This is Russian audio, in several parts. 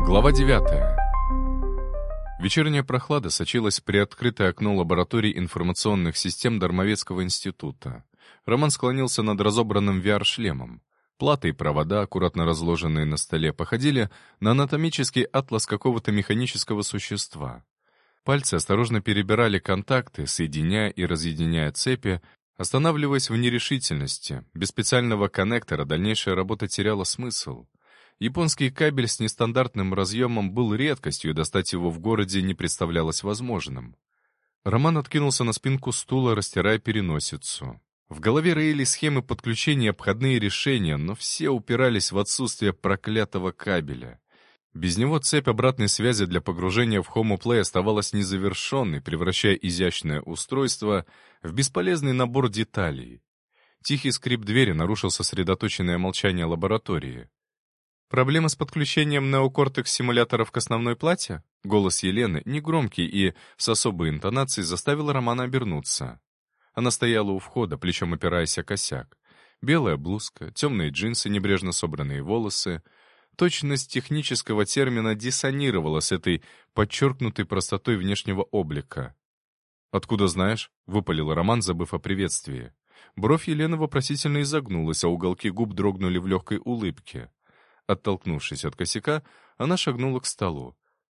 Глава 9. Вечерняя прохлада сочилась в приоткрытое окно лаборатории информационных систем Дармовецкого института. Роман склонился над разобранным VR-шлемом. Платы и провода, аккуратно разложенные на столе, походили на анатомический атлас какого-то механического существа. Пальцы осторожно перебирали контакты, соединяя и разъединяя цепи, останавливаясь в нерешительности. Без специального коннектора дальнейшая работа теряла смысл. Японский кабель с нестандартным разъемом был редкостью, и достать его в городе не представлялось возможным. Роман откинулся на спинку стула, растирая переносицу. В голове роили схемы подключения и обходные решения, но все упирались в отсутствие проклятого кабеля. Без него цепь обратной связи для погружения в HomePlay оставалась незавершенной, превращая изящное устройство в бесполезный набор деталей. Тихий скрип двери нарушил сосредоточенное молчание лаборатории. «Проблема с подключением неокортекс-симуляторов к основной плате?» Голос Елены, негромкий и с особой интонацией, заставил Романа обернуться. Она стояла у входа, плечом опираясь о косяк. Белая блузка, темные джинсы, небрежно собранные волосы. Точность технического термина диссонировала с этой подчеркнутой простотой внешнего облика. «Откуда знаешь?» — выпалил Роман, забыв о приветствии. Бровь Елены вопросительно изогнулась, а уголки губ дрогнули в легкой улыбке. Оттолкнувшись от косяка, она шагнула к столу.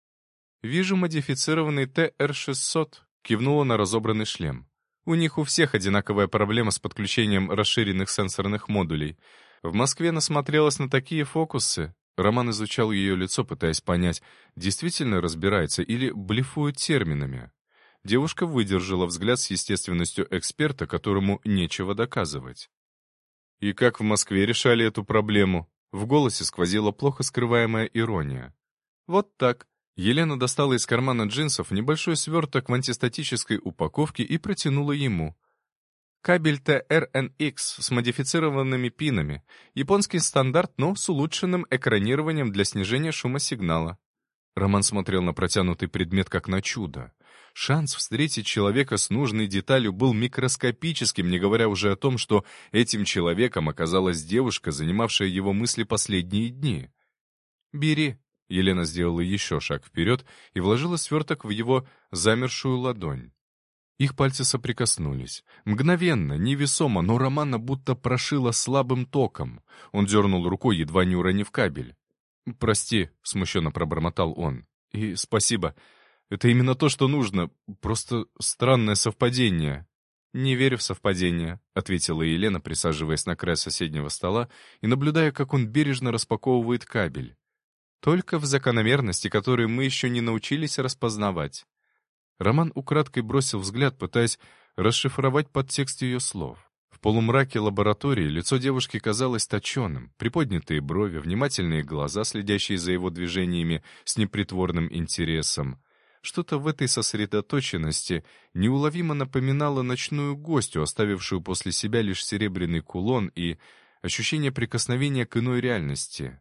«Вижу модифицированный ТР-600», — кивнула на разобранный шлем. «У них у всех одинаковая проблема с подключением расширенных сенсорных модулей. В Москве насмотрелась на такие фокусы». Роман изучал ее лицо, пытаясь понять, действительно разбирается или блефует терминами. Девушка выдержала взгляд с естественностью эксперта, которому нечего доказывать. «И как в Москве решали эту проблему?» В голосе сквозила плохо скрываемая ирония. «Вот так». Елена достала из кармана джинсов небольшой сверток в антистатической упаковке и протянула ему. Кабель TRNX с модифицированными пинами. Японский стандарт, но с улучшенным экранированием для снижения шума сигнала. Роман смотрел на протянутый предмет как на чудо. Шанс встретить человека с нужной деталью был микроскопическим, не говоря уже о том, что этим человеком оказалась девушка, занимавшая его мысли последние дни. «Бери». Елена сделала еще шаг вперед и вложила сверток в его замершую ладонь. Их пальцы соприкоснулись. Мгновенно, невесомо, но Романа будто прошило слабым током. Он дернул рукой, едва не уронив кабель. «Прости», — смущенно пробормотал он. «И спасибо. Это именно то, что нужно. Просто странное совпадение». «Не верю в совпадение», — ответила Елена, присаживаясь на край соседнего стола и наблюдая, как он бережно распаковывает кабель. «Только в закономерности, которые мы еще не научились распознавать». Роман украдкой бросил взгляд, пытаясь расшифровать подтекст ее слов. В полумраке лаборатории лицо девушки казалось точеным, приподнятые брови, внимательные глаза, следящие за его движениями с непритворным интересом. Что-то в этой сосредоточенности неуловимо напоминало ночную гостью, оставившую после себя лишь серебряный кулон и ощущение прикосновения к иной реальности.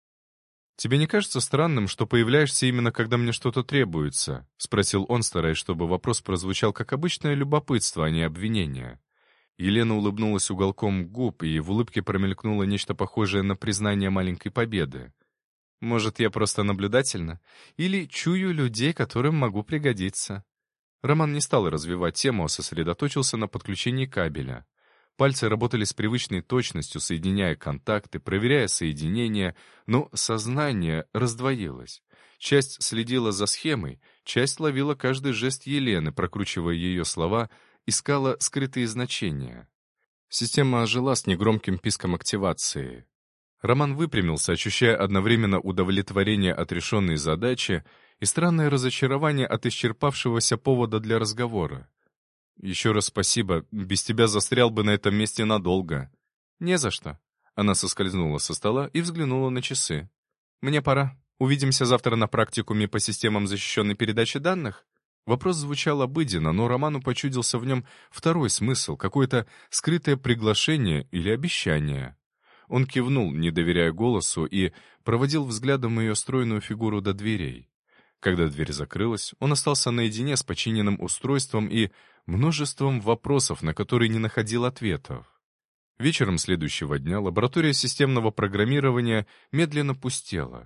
«Тебе не кажется странным, что появляешься именно когда мне что-то требуется?» — спросил он, стараясь, чтобы вопрос прозвучал как обычное любопытство, а не обвинение. Елена улыбнулась уголком губ, и в улыбке промелькнуло нечто похожее на признание маленькой победы. «Может, я просто наблюдательна? Или чую людей, которым могу пригодиться?» Роман не стал развивать тему, а сосредоточился на подключении кабеля. Пальцы работали с привычной точностью, соединяя контакты, проверяя соединения, но сознание раздвоилось. Часть следила за схемой, часть ловила каждый жест Елены, прокручивая ее слова, искала скрытые значения. Система ожила с негромким писком активации. Роман выпрямился, ощущая одновременно удовлетворение от решенной задачи и странное разочарование от исчерпавшегося повода для разговора. «Еще раз спасибо. Без тебя застрял бы на этом месте надолго». «Не за что». Она соскользнула со стола и взглянула на часы. «Мне пора. Увидимся завтра на практикуме по системам защищенной передачи данных?» Вопрос звучал обыденно, но Роману почудился в нем второй смысл, какое-то скрытое приглашение или обещание. Он кивнул, не доверяя голосу, и проводил взглядом ее стройную фигуру до дверей. Когда дверь закрылась, он остался наедине с починенным устройством и множеством вопросов, на которые не находил ответов. Вечером следующего дня лаборатория системного программирования медленно пустела.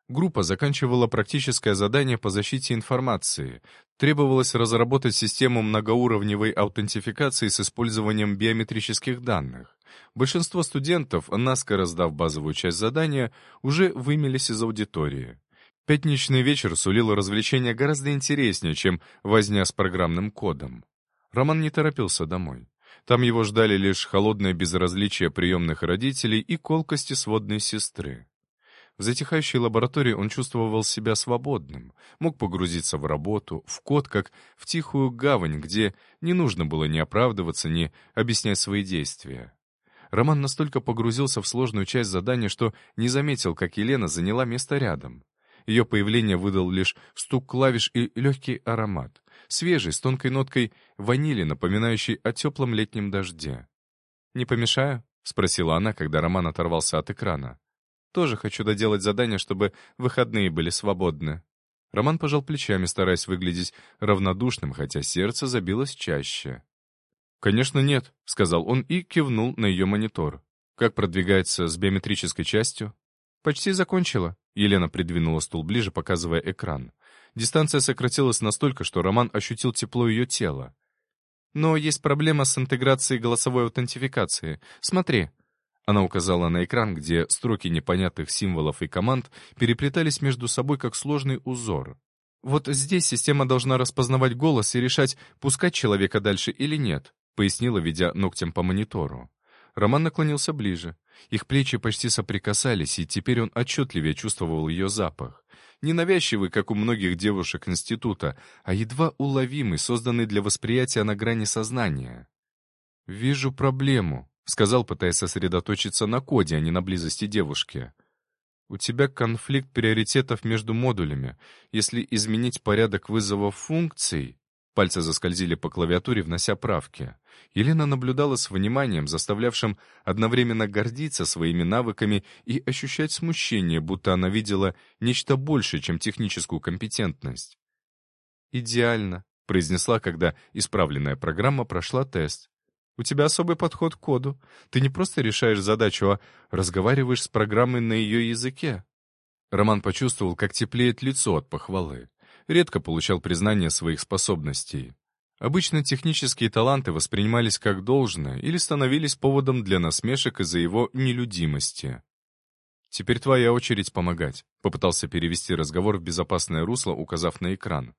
Группа заканчивала практическое задание по защите информации. Требовалось разработать систему многоуровневой аутентификации с использованием биометрических данных. Большинство студентов, наскоро сдав базовую часть задания, уже вымелись из аудитории. Пятничный вечер сулил развлечения гораздо интереснее, чем возня с программным кодом. Роман не торопился домой. Там его ждали лишь холодное безразличие приемных родителей и колкости сводной сестры. В затихающей лаборатории он чувствовал себя свободным, мог погрузиться в работу, в код, как в тихую гавань, где не нужно было ни оправдываться, ни объяснять свои действия. Роман настолько погрузился в сложную часть задания, что не заметил, как Елена заняла место рядом. Ее появление выдал лишь стук клавиш и легкий аромат, свежий, с тонкой ноткой ванили, напоминающей о теплом летнем дожде. «Не помешаю?» — спросила она, когда Роман оторвался от экрана. «Тоже хочу доделать задание, чтобы выходные были свободны». Роман пожал плечами, стараясь выглядеть равнодушным, хотя сердце забилось чаще. «Конечно нет», — сказал он и кивнул на ее монитор. «Как продвигается с биометрической частью?» «Почти закончила». Елена придвинула стул ближе, показывая экран. Дистанция сократилась настолько, что Роман ощутил тепло ее тела. «Но есть проблема с интеграцией голосовой аутентификации. Смотри». Она указала на экран, где строки непонятных символов и команд переплетались между собой как сложный узор. «Вот здесь система должна распознавать голос и решать, пускать человека дальше или нет», пояснила, ведя ногтем по монитору. Роман наклонился ближе. Их плечи почти соприкасались, и теперь он отчетливее чувствовал ее запах. Ненавязчивый, как у многих девушек института, а едва уловимый, созданный для восприятия на грани сознания. «Вижу проблему», — сказал, пытаясь сосредоточиться на коде, а не на близости девушки. «У тебя конфликт приоритетов между модулями. Если изменить порядок вызова функций...» Пальцы заскользили по клавиатуре, внося правки. Елена наблюдала с вниманием, заставлявшим одновременно гордиться своими навыками и ощущать смущение, будто она видела нечто большее, чем техническую компетентность. «Идеально», — произнесла, когда исправленная программа прошла тест. «У тебя особый подход к коду. Ты не просто решаешь задачу, а разговариваешь с программой на ее языке». Роман почувствовал, как теплеет лицо от похвалы. Редко получал признание своих способностей. Обычно технические таланты воспринимались как должное или становились поводом для насмешек из-за его нелюдимости. «Теперь твоя очередь помогать», — попытался перевести разговор в безопасное русло, указав на экран.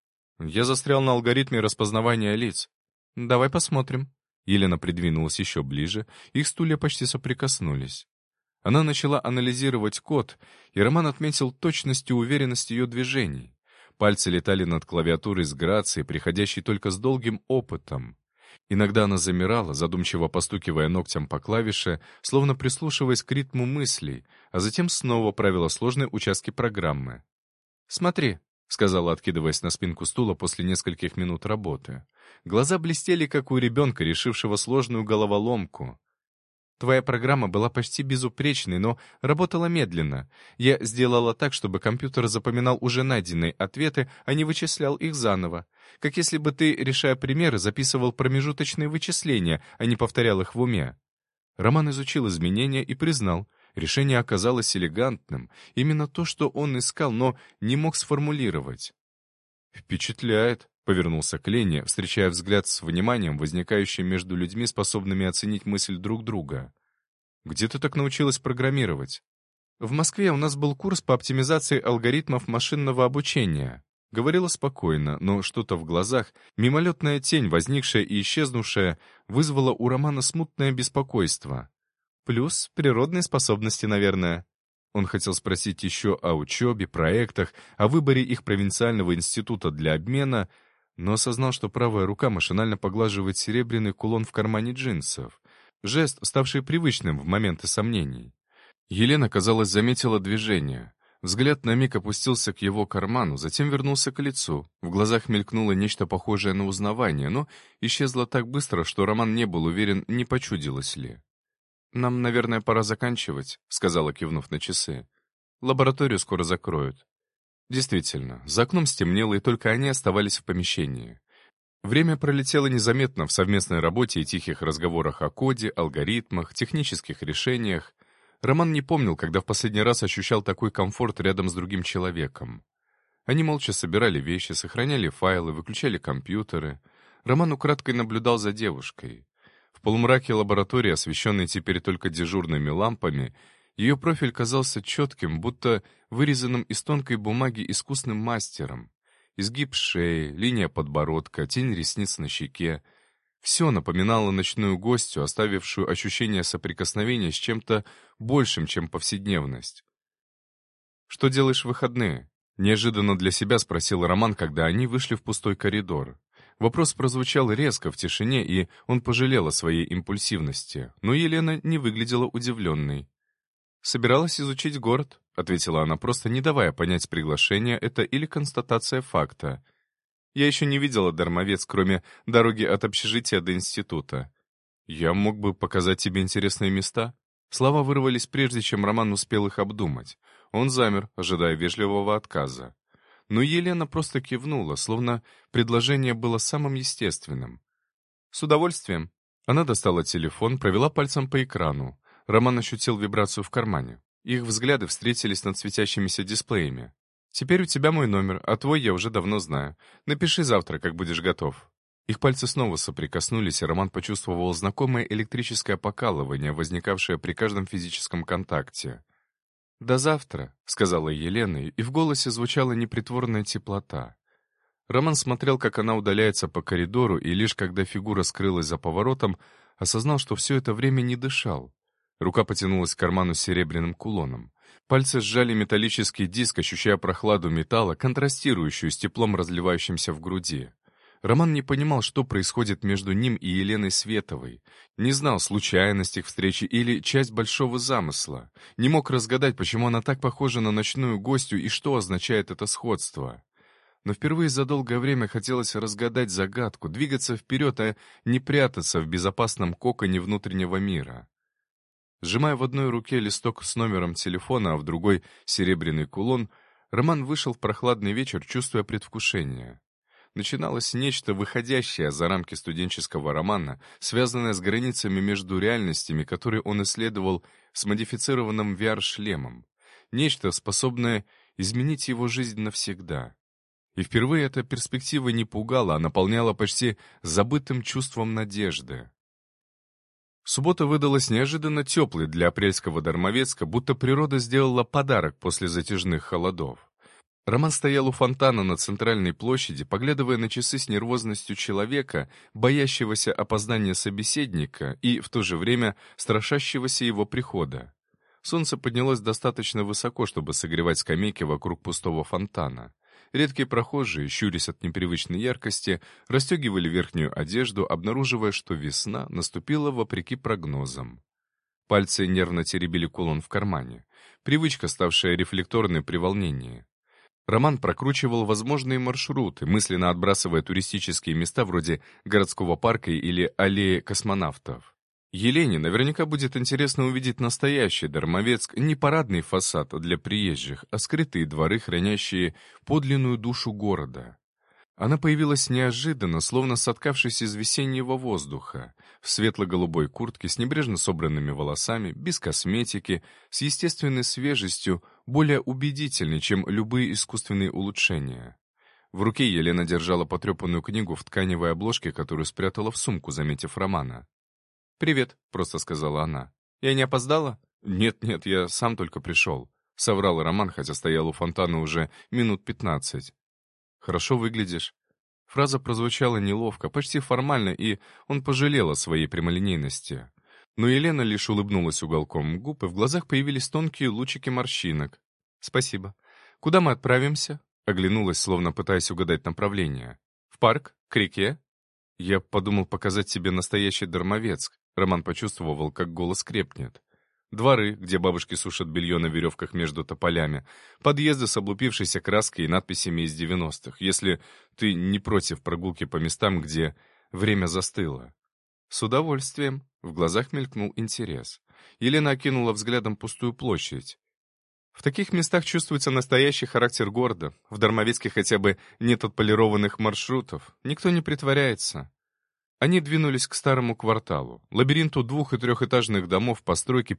«Я застрял на алгоритме распознавания лиц». «Давай посмотрим». Елена придвинулась еще ближе, их стулья почти соприкоснулись. Она начала анализировать код, и Роман отметил точность и уверенность ее движений. Пальцы летали над клавиатурой с грацией, приходящей только с долгим опытом. Иногда она замирала, задумчиво постукивая ногтем по клавише, словно прислушиваясь к ритму мыслей, а затем снова правила сложные участки программы. «Смотри», — сказала, откидываясь на спинку стула после нескольких минут работы. Глаза блестели, как у ребенка, решившего сложную головоломку. «Твоя программа была почти безупречной, но работала медленно. Я сделала так, чтобы компьютер запоминал уже найденные ответы, а не вычислял их заново. Как если бы ты, решая примеры, записывал промежуточные вычисления, а не повторял их в уме». Роман изучил изменения и признал, решение оказалось элегантным, именно то, что он искал, но не мог сформулировать. «Впечатляет», — повернулся к Лене, встречая взгляд с вниманием, возникающим между людьми, способными оценить мысль друг друга. «Где ты так научилась программировать?» «В Москве у нас был курс по оптимизации алгоритмов машинного обучения». Говорила спокойно, но что-то в глазах, мимолетная тень, возникшая и исчезнувшая, вызвала у Романа смутное беспокойство. «Плюс природные способности, наверное». Он хотел спросить еще о учебе, проектах, о выборе их провинциального института для обмена, но осознал, что правая рука машинально поглаживает серебряный кулон в кармане джинсов. Жест, ставший привычным в моменты сомнений. Елена, казалось, заметила движение. Взгляд на миг опустился к его карману, затем вернулся к лицу. В глазах мелькнуло нечто похожее на узнавание, но исчезло так быстро, что Роман не был уверен, не почудилось ли. «Нам, наверное, пора заканчивать», — сказала, кивнув на часы. «Лабораторию скоро закроют». Действительно, за окном стемнело, и только они оставались в помещении. Время пролетело незаметно в совместной работе и тихих разговорах о коде, алгоритмах, технических решениях. Роман не помнил, когда в последний раз ощущал такой комфорт рядом с другим человеком. Они молча собирали вещи, сохраняли файлы, выключали компьютеры. Роман украдкой наблюдал за девушкой. В полумраке лаборатории, освещенной теперь только дежурными лампами, ее профиль казался четким, будто вырезанным из тонкой бумаги искусным мастером. Изгиб шеи, линия подбородка, тень ресниц на щеке. Все напоминало ночную гостью, оставившую ощущение соприкосновения с чем-то большим, чем повседневность. «Что делаешь в выходные?» — неожиданно для себя спросил Роман, когда они вышли в пустой коридор. Вопрос прозвучал резко в тишине, и он пожалел о своей импульсивности, но Елена не выглядела удивленной. «Собиралась изучить город», — ответила она, просто не давая понять, приглашение это или констатация факта. «Я еще не видела Дармовец, кроме дороги от общежития до института. Я мог бы показать тебе интересные места». Слова вырвались прежде, чем Роман успел их обдумать. Он замер, ожидая вежливого отказа. Но Елена просто кивнула, словно предложение было самым естественным. «С удовольствием». Она достала телефон, провела пальцем по экрану. Роман ощутил вибрацию в кармане. Их взгляды встретились над светящимися дисплеями. «Теперь у тебя мой номер, а твой я уже давно знаю. Напиши завтра, как будешь готов». Их пальцы снова соприкоснулись, и Роман почувствовал знакомое электрическое покалывание, возникавшее при каждом физическом контакте. «До завтра», — сказала Елена, и в голосе звучала непритворная теплота. Роман смотрел, как она удаляется по коридору, и лишь когда фигура скрылась за поворотом, осознал, что все это время не дышал. Рука потянулась к карману с серебряным кулоном. Пальцы сжали металлический диск, ощущая прохладу металла, контрастирующую с теплом, разливающимся в груди. Роман не понимал, что происходит между ним и Еленой Световой. Не знал, случайность их встречи или часть большого замысла. Не мог разгадать, почему она так похожа на ночную гостью и что означает это сходство. Но впервые за долгое время хотелось разгадать загадку, двигаться вперед, а не прятаться в безопасном коконе внутреннего мира. Сжимая в одной руке листок с номером телефона, а в другой — серебряный кулон, Роман вышел в прохладный вечер, чувствуя предвкушение. Начиналось нечто, выходящее за рамки студенческого романа, связанное с границами между реальностями, которые он исследовал с модифицированным VR-шлемом. Нечто, способное изменить его жизнь навсегда. И впервые эта перспектива не пугала, а наполняла почти забытым чувством надежды. Суббота выдалась неожиданно теплой для апрельского Дармовецка, будто природа сделала подарок после затяжных холодов. Роман стоял у фонтана на центральной площади, поглядывая на часы с нервозностью человека, боящегося опоздания собеседника и, в то же время, страшащегося его прихода. Солнце поднялось достаточно высоко, чтобы согревать скамейки вокруг пустого фонтана. Редкие прохожие, щурясь от непривычной яркости, расстегивали верхнюю одежду, обнаруживая, что весна наступила вопреки прогнозам. Пальцы нервно теребили кулон в кармане. Привычка, ставшая рефлекторной при волнении. Роман прокручивал возможные маршруты, мысленно отбрасывая туристические места вроде городского парка или аллеи космонавтов. Елене наверняка будет интересно увидеть настоящий Дармовецк, не парадный фасад для приезжих, а скрытые дворы, хранящие подлинную душу города. Она появилась неожиданно, словно соткавшись из весеннего воздуха, в светло-голубой куртке с небрежно собранными волосами, без косметики, с естественной свежестью, более убедительной, чем любые искусственные улучшения. В руке Елена держала потрепанную книгу в тканевой обложке, которую спрятала в сумку, заметив Романа. «Привет», — просто сказала она. «Я не опоздала?» «Нет-нет, я сам только пришел», — соврал Роман, хотя стоял у фонтана уже минут 15. «Хорошо выглядишь». Фраза прозвучала неловко, почти формально, и он пожалел о своей прямолинейности. Но Елена лишь улыбнулась уголком губ, и в глазах появились тонкие лучики морщинок. «Спасибо. Куда мы отправимся?» Оглянулась, словно пытаясь угадать направление. «В парк? К реке?» «Я подумал показать тебе настоящий Дармовецк». Роман почувствовал, как голос крепнет. Дворы, где бабушки сушат белье на веревках между тополями, подъезды с облупившейся краской и надписями из 90-х, если ты не против прогулки по местам, где время застыло. «С удовольствием», — в глазах мелькнул интерес. Елена окинула взглядом пустую площадь. «В таких местах чувствуется настоящий характер города. В Дармовецке хотя бы нет отполированных маршрутов. Никто не притворяется». Они двинулись к старому кварталу, лабиринту двух- и трехэтажных домов постройки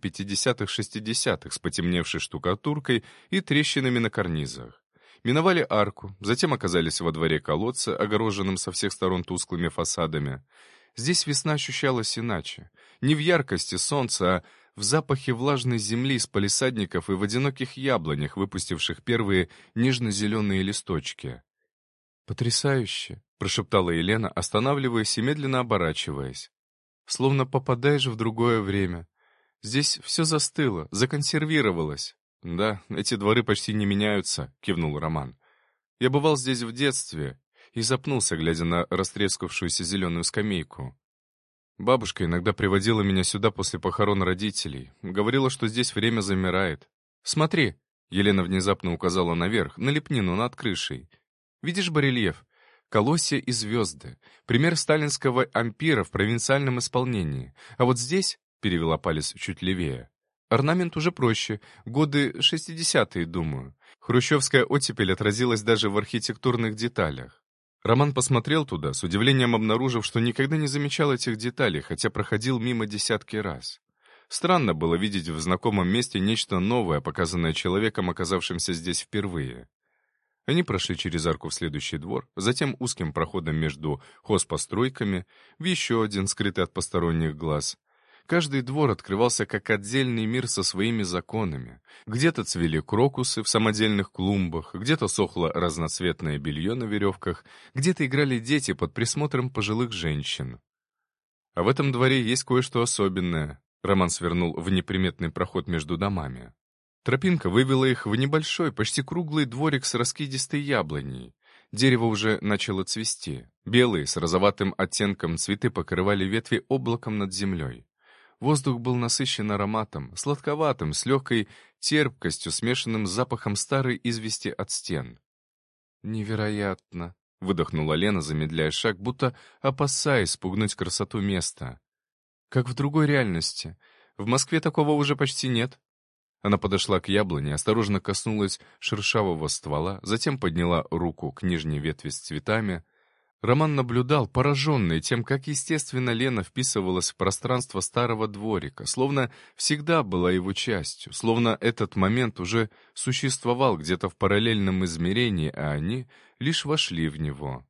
50-х-60-х с потемневшей штукатуркой и трещинами на карнизах. Миновали арку, затем оказались во дворе колодца, огороженном со всех сторон тусклыми фасадами. Здесь весна ощущалась иначе. Не в яркости солнца, а в запахе влажной земли из палисадников и в одиноких яблонях, выпустивших первые нежно-зеленые листочки. «Потрясающе!» — прошептала Елена, останавливаясь и медленно оборачиваясь. «Словно попадаешь в другое время. Здесь все застыло, законсервировалось». «Да, эти дворы почти не меняются», — кивнул Роман. «Я бывал здесь в детстве и запнулся, глядя на растрескавшуюся зеленую скамейку. Бабушка иногда приводила меня сюда после похорон родителей. Говорила, что здесь время замирает. «Смотри!» — Елена внезапно указала наверх, на лепнину над крышей. «Видишь барельеф? Колосья и звезды. Пример сталинского ампира в провинциальном исполнении. А вот здесь, — перевела палец чуть левее, — орнамент уже проще. Годы 60-е, думаю. Хрущевская оттепель отразилась даже в архитектурных деталях». Роман посмотрел туда, с удивлением обнаружив, что никогда не замечал этих деталей, хотя проходил мимо десятки раз. Странно было видеть в знакомом месте нечто новое, показанное человеком, оказавшимся здесь впервые. Они прошли через арку в следующий двор, затем узким проходом между хозпостройками, в еще один, скрытый от посторонних глаз. Каждый двор открывался как отдельный мир со своими законами. Где-то цвели крокусы в самодельных клумбах, где-то сохло разноцветное белье на веревках, где-то играли дети под присмотром пожилых женщин. А в этом дворе есть кое-что особенное. Роман свернул в неприметный проход между домами. Тропинка вывела их в небольшой, почти круглый дворик с раскидистой яблоней. Дерево уже начало цвести. Белые, с розоватым оттенком цветы покрывали ветви облаком над землей. Воздух был насыщен ароматом, сладковатым, с легкой терпкостью, смешанным с запахом старой извести от стен. «Невероятно!» — выдохнула Лена, замедляя шаг, будто опасаясь спугнуть красоту места. «Как в другой реальности. В Москве такого уже почти нет». Она подошла к яблоне, осторожно коснулась шершавого ствола, затем подняла руку к нижней ветви с цветами. Роман наблюдал, пораженный тем, как естественно Лена вписывалась в пространство старого дворика, словно всегда была его частью, словно этот момент уже существовал где-то в параллельном измерении, а они лишь вошли в него.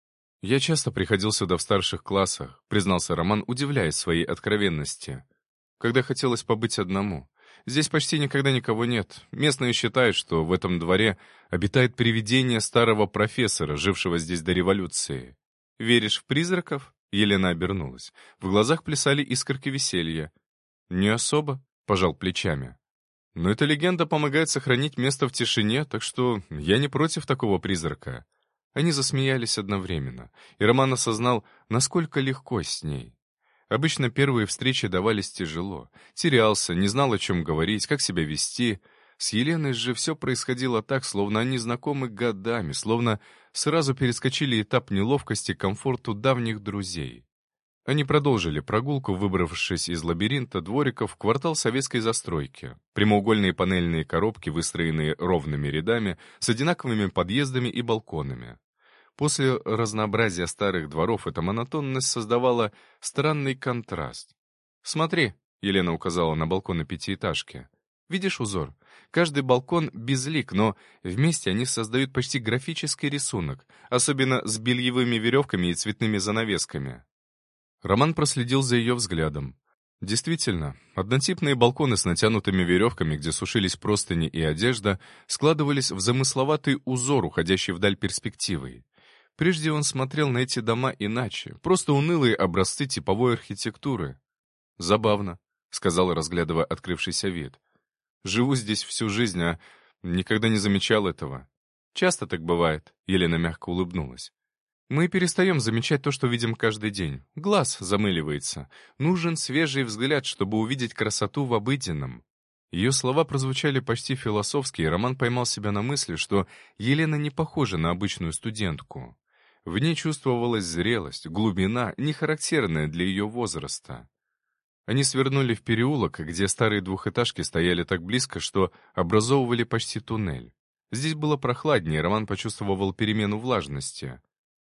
«Я часто приходил сюда в старших классах», — признался Роман, удивляясь своей откровенности, «когда хотелось побыть одному. Здесь почти никогда никого нет. Местные считают, что в этом дворе обитает привидение старого профессора, жившего здесь до революции. Веришь в призраков?» Елена обернулась. В глазах плясали искорки веселья. «Не особо», — пожал плечами. «Но эта легенда помогает сохранить место в тишине, так что я не против такого призрака». Они засмеялись одновременно, и Роман осознал, насколько легко с ней. Обычно первые встречи давались тяжело. Терялся, не знал, о чем говорить, как себя вести. С Еленой же все происходило так, словно они знакомы годами, словно сразу перескочили этап неловкости к комфорту давних друзей. Они продолжили прогулку, выбравшись из лабиринта двориков в квартал советской застройки. Прямоугольные панельные коробки, выстроенные ровными рядами, с одинаковыми подъездами и балконами. После разнообразия старых дворов эта монотонность создавала странный контраст. «Смотри», — Елена указала на балконы пятиэтажки. «Видишь узор? Каждый балкон безлик, но вместе они создают почти графический рисунок, особенно с бельевыми веревками и цветными занавесками». Роман проследил за ее взглядом. Действительно, однотипные балконы с натянутыми веревками, где сушились простыни и одежда, складывались в замысловатый узор, уходящий вдаль перспективой. Прежде он смотрел на эти дома иначе, просто унылые образцы типовой архитектуры. «Забавно», — сказал, разглядывая открывшийся вид. «Живу здесь всю жизнь, а никогда не замечал этого». «Часто так бывает», — Елена мягко улыбнулась. «Мы перестаем замечать то, что видим каждый день. Глаз замыливается. Нужен свежий взгляд, чтобы увидеть красоту в обыденном». Ее слова прозвучали почти философски, и Роман поймал себя на мысли, что Елена не похожа на обычную студентку. В ней чувствовалась зрелость, глубина, не характерная для ее возраста. Они свернули в переулок, где старые двухэтажки стояли так близко, что образовывали почти туннель. Здесь было прохладнее, Роман почувствовал перемену влажности.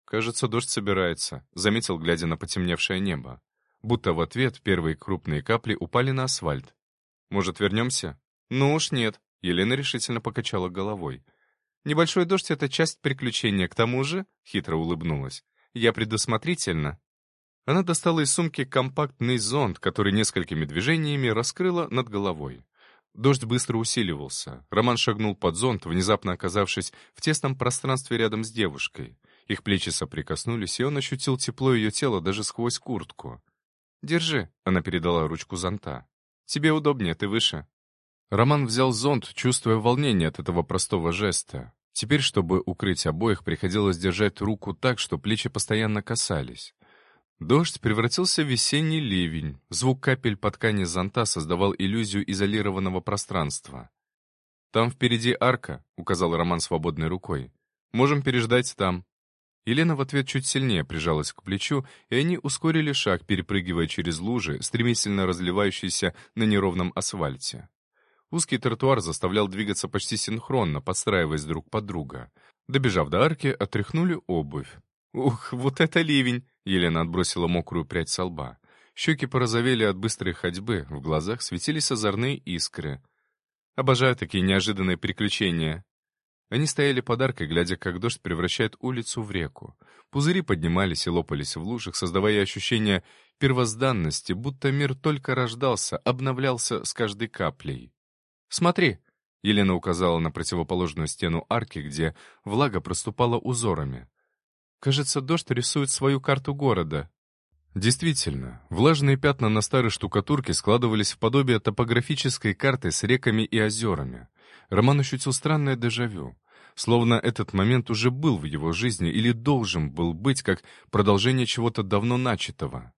«Кажется, дождь собирается», — заметил, глядя на потемневшее небо. Будто в ответ первые крупные капли упали на асфальт. «Может, вернемся?» «Ну уж нет», — Елена решительно покачала головой. «Небольшой дождь — это часть приключения, к тому же», — хитро улыбнулась, — «я предусмотрительна». Она достала из сумки компактный зонт, который несколькими движениями раскрыла над головой. Дождь быстро усиливался. Роман шагнул под зонт, внезапно оказавшись в тесном пространстве рядом с девушкой. Их плечи соприкоснулись, и он ощутил тепло ее тела даже сквозь куртку. «Держи», — она передала ручку зонта. «Тебе удобнее, ты выше». Роман взял зонт, чувствуя волнение от этого простого жеста. Теперь, чтобы укрыть обоих, приходилось держать руку так, что плечи постоянно касались. Дождь превратился в весенний ливень. Звук капель по ткани зонта создавал иллюзию изолированного пространства. «Там впереди арка», — указал Роман свободной рукой. «Можем переждать там». Елена в ответ чуть сильнее прижалась к плечу, и они ускорили шаг, перепрыгивая через лужи, стремительно разливающиеся на неровном асфальте. Узкий тротуар заставлял двигаться почти синхронно, подстраиваясь друг под друга. Добежав до арки, отряхнули обувь. «Ух, вот это ливень!» — Елена отбросила мокрую прядь со лба. Щеки порозовели от быстрой ходьбы, в глазах светились озорные искры. «Обожаю такие неожиданные приключения!» Они стояли под аркой, глядя, как дождь превращает улицу в реку. Пузыри поднимались и лопались в лужах, создавая ощущение первозданности, будто мир только рождался, обновлялся с каждой каплей. «Смотри!» — Елена указала на противоположную стену арки, где влага проступала узорами. «Кажется, дождь рисует свою карту города». Действительно, влажные пятна на старой штукатурке складывались в подобие топографической карты с реками и озерами. Роман ощутил странное дежавю. Словно этот момент уже был в его жизни или должен был быть как продолжение чего-то давно начатого.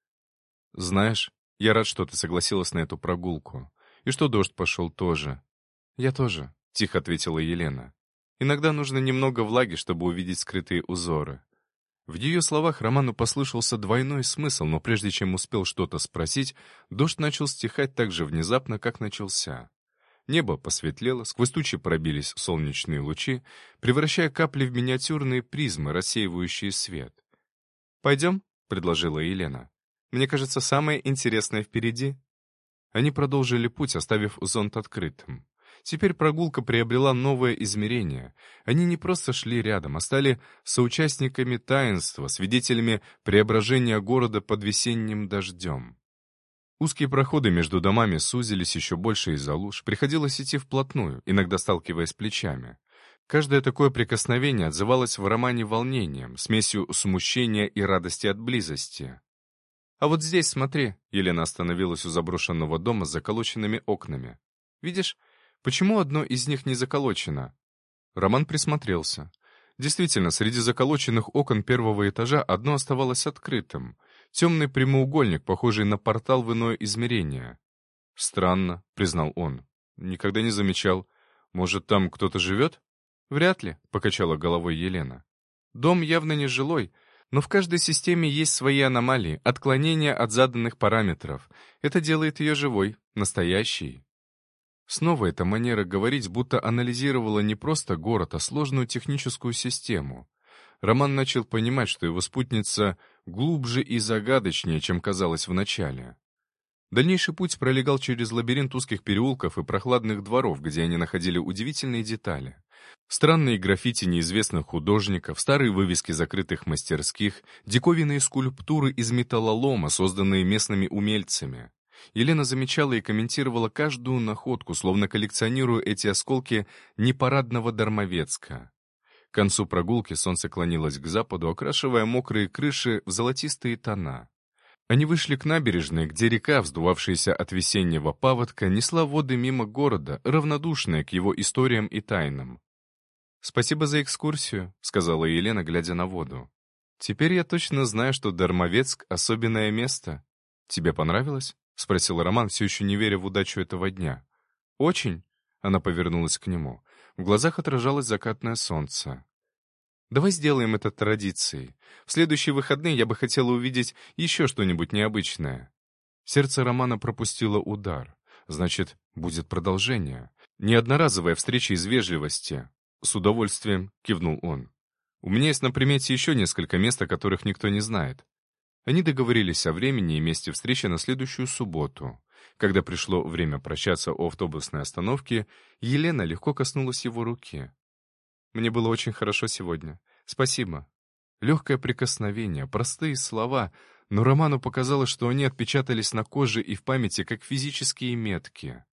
«Знаешь, я рад, что ты согласилась на эту прогулку. И что дождь пошел тоже». «Я тоже», — тихо ответила Елена. «Иногда нужно немного влаги, чтобы увидеть скрытые узоры». В ее словах Роману послышался двойной смысл, но прежде чем успел что-то спросить, дождь начал стихать так же внезапно, как начался. Небо посветлело, сквозь тучи пробились солнечные лучи, превращая капли в миниатюрные призмы, рассеивающие свет. «Пойдем?» — предложила Елена. «Мне кажется, самое интересное впереди». Они продолжили путь, оставив зонт открытым. Теперь прогулка приобрела новое измерение. Они не просто шли рядом, а стали соучастниками таинства, свидетелями преображения города под весенним дождем. Узкие проходы между домами сузились еще больше из-за луж, приходилось идти вплотную, иногда сталкиваясь плечами. Каждое такое прикосновение отзывалось в Романе волнением, смесью смущения и радости от близости. «А вот здесь, смотри», — Елена остановилась у заброшенного дома с заколоченными окнами. «Видишь? Почему одно из них не заколочено?» Роман присмотрелся. Действительно, среди заколоченных окон первого этажа одно оставалось открытым. Темный прямоугольник, похожий на портал в иное измерение. «Странно», — признал он. «Никогда не замечал. Может, там кто-то живет?» «Вряд ли», — покачала головой Елена. «Дом явно не жилой, но в каждой системе есть свои аномалии, отклонения от заданных параметров. Это делает ее живой, настоящей». Снова эта манера говорить будто анализировала не просто город, а сложную техническую систему. Роман начал понимать, что его спутница глубже и загадочнее, чем казалось вначале. Дальнейший путь пролегал через лабиринт узких переулков и прохладных дворов, где они находили удивительные детали. Странные граффити неизвестных художников, старые вывески закрытых мастерских, диковинные скульптуры из металлолома, созданные местными умельцами. Елена замечала и комментировала каждую находку, словно коллекционируя эти осколки непарадного Дармовецка. К концу прогулки солнце клонилось к западу, окрашивая мокрые крыши в золотистые тона. Они вышли к набережной, где река, вздувавшаяся от весеннего паводка, несла воды мимо города, равнодушная к его историям и тайнам. «Спасибо за экскурсию», — сказала Елена, глядя на воду. «Теперь я точно знаю, что Дармовецк — особенное место. Тебе понравилось?» — спросил Роман, все еще не веря в удачу этого дня. «Очень», — она повернулась к нему. В глазах отражалось закатное солнце. «Давай сделаем это традицией. В следующие выходные я бы хотела увидеть еще что-нибудь необычное». Сердце Романа пропустило удар. Значит, будет продолжение. Не одноразовая встреча из вежливости. «С удовольствием», — кивнул он. У меня есть на примете еще несколько мест, о которых никто не знает». Они договорились о времени и месте встречи на следующую субботу. Когда пришло время прощаться у автобусной остановки, Елена легко коснулась его руки. «Мне было очень хорошо сегодня. Спасибо». Легкое прикосновение, простые слова, но Роману показалось, что они отпечатались на коже и в памяти, как физические метки.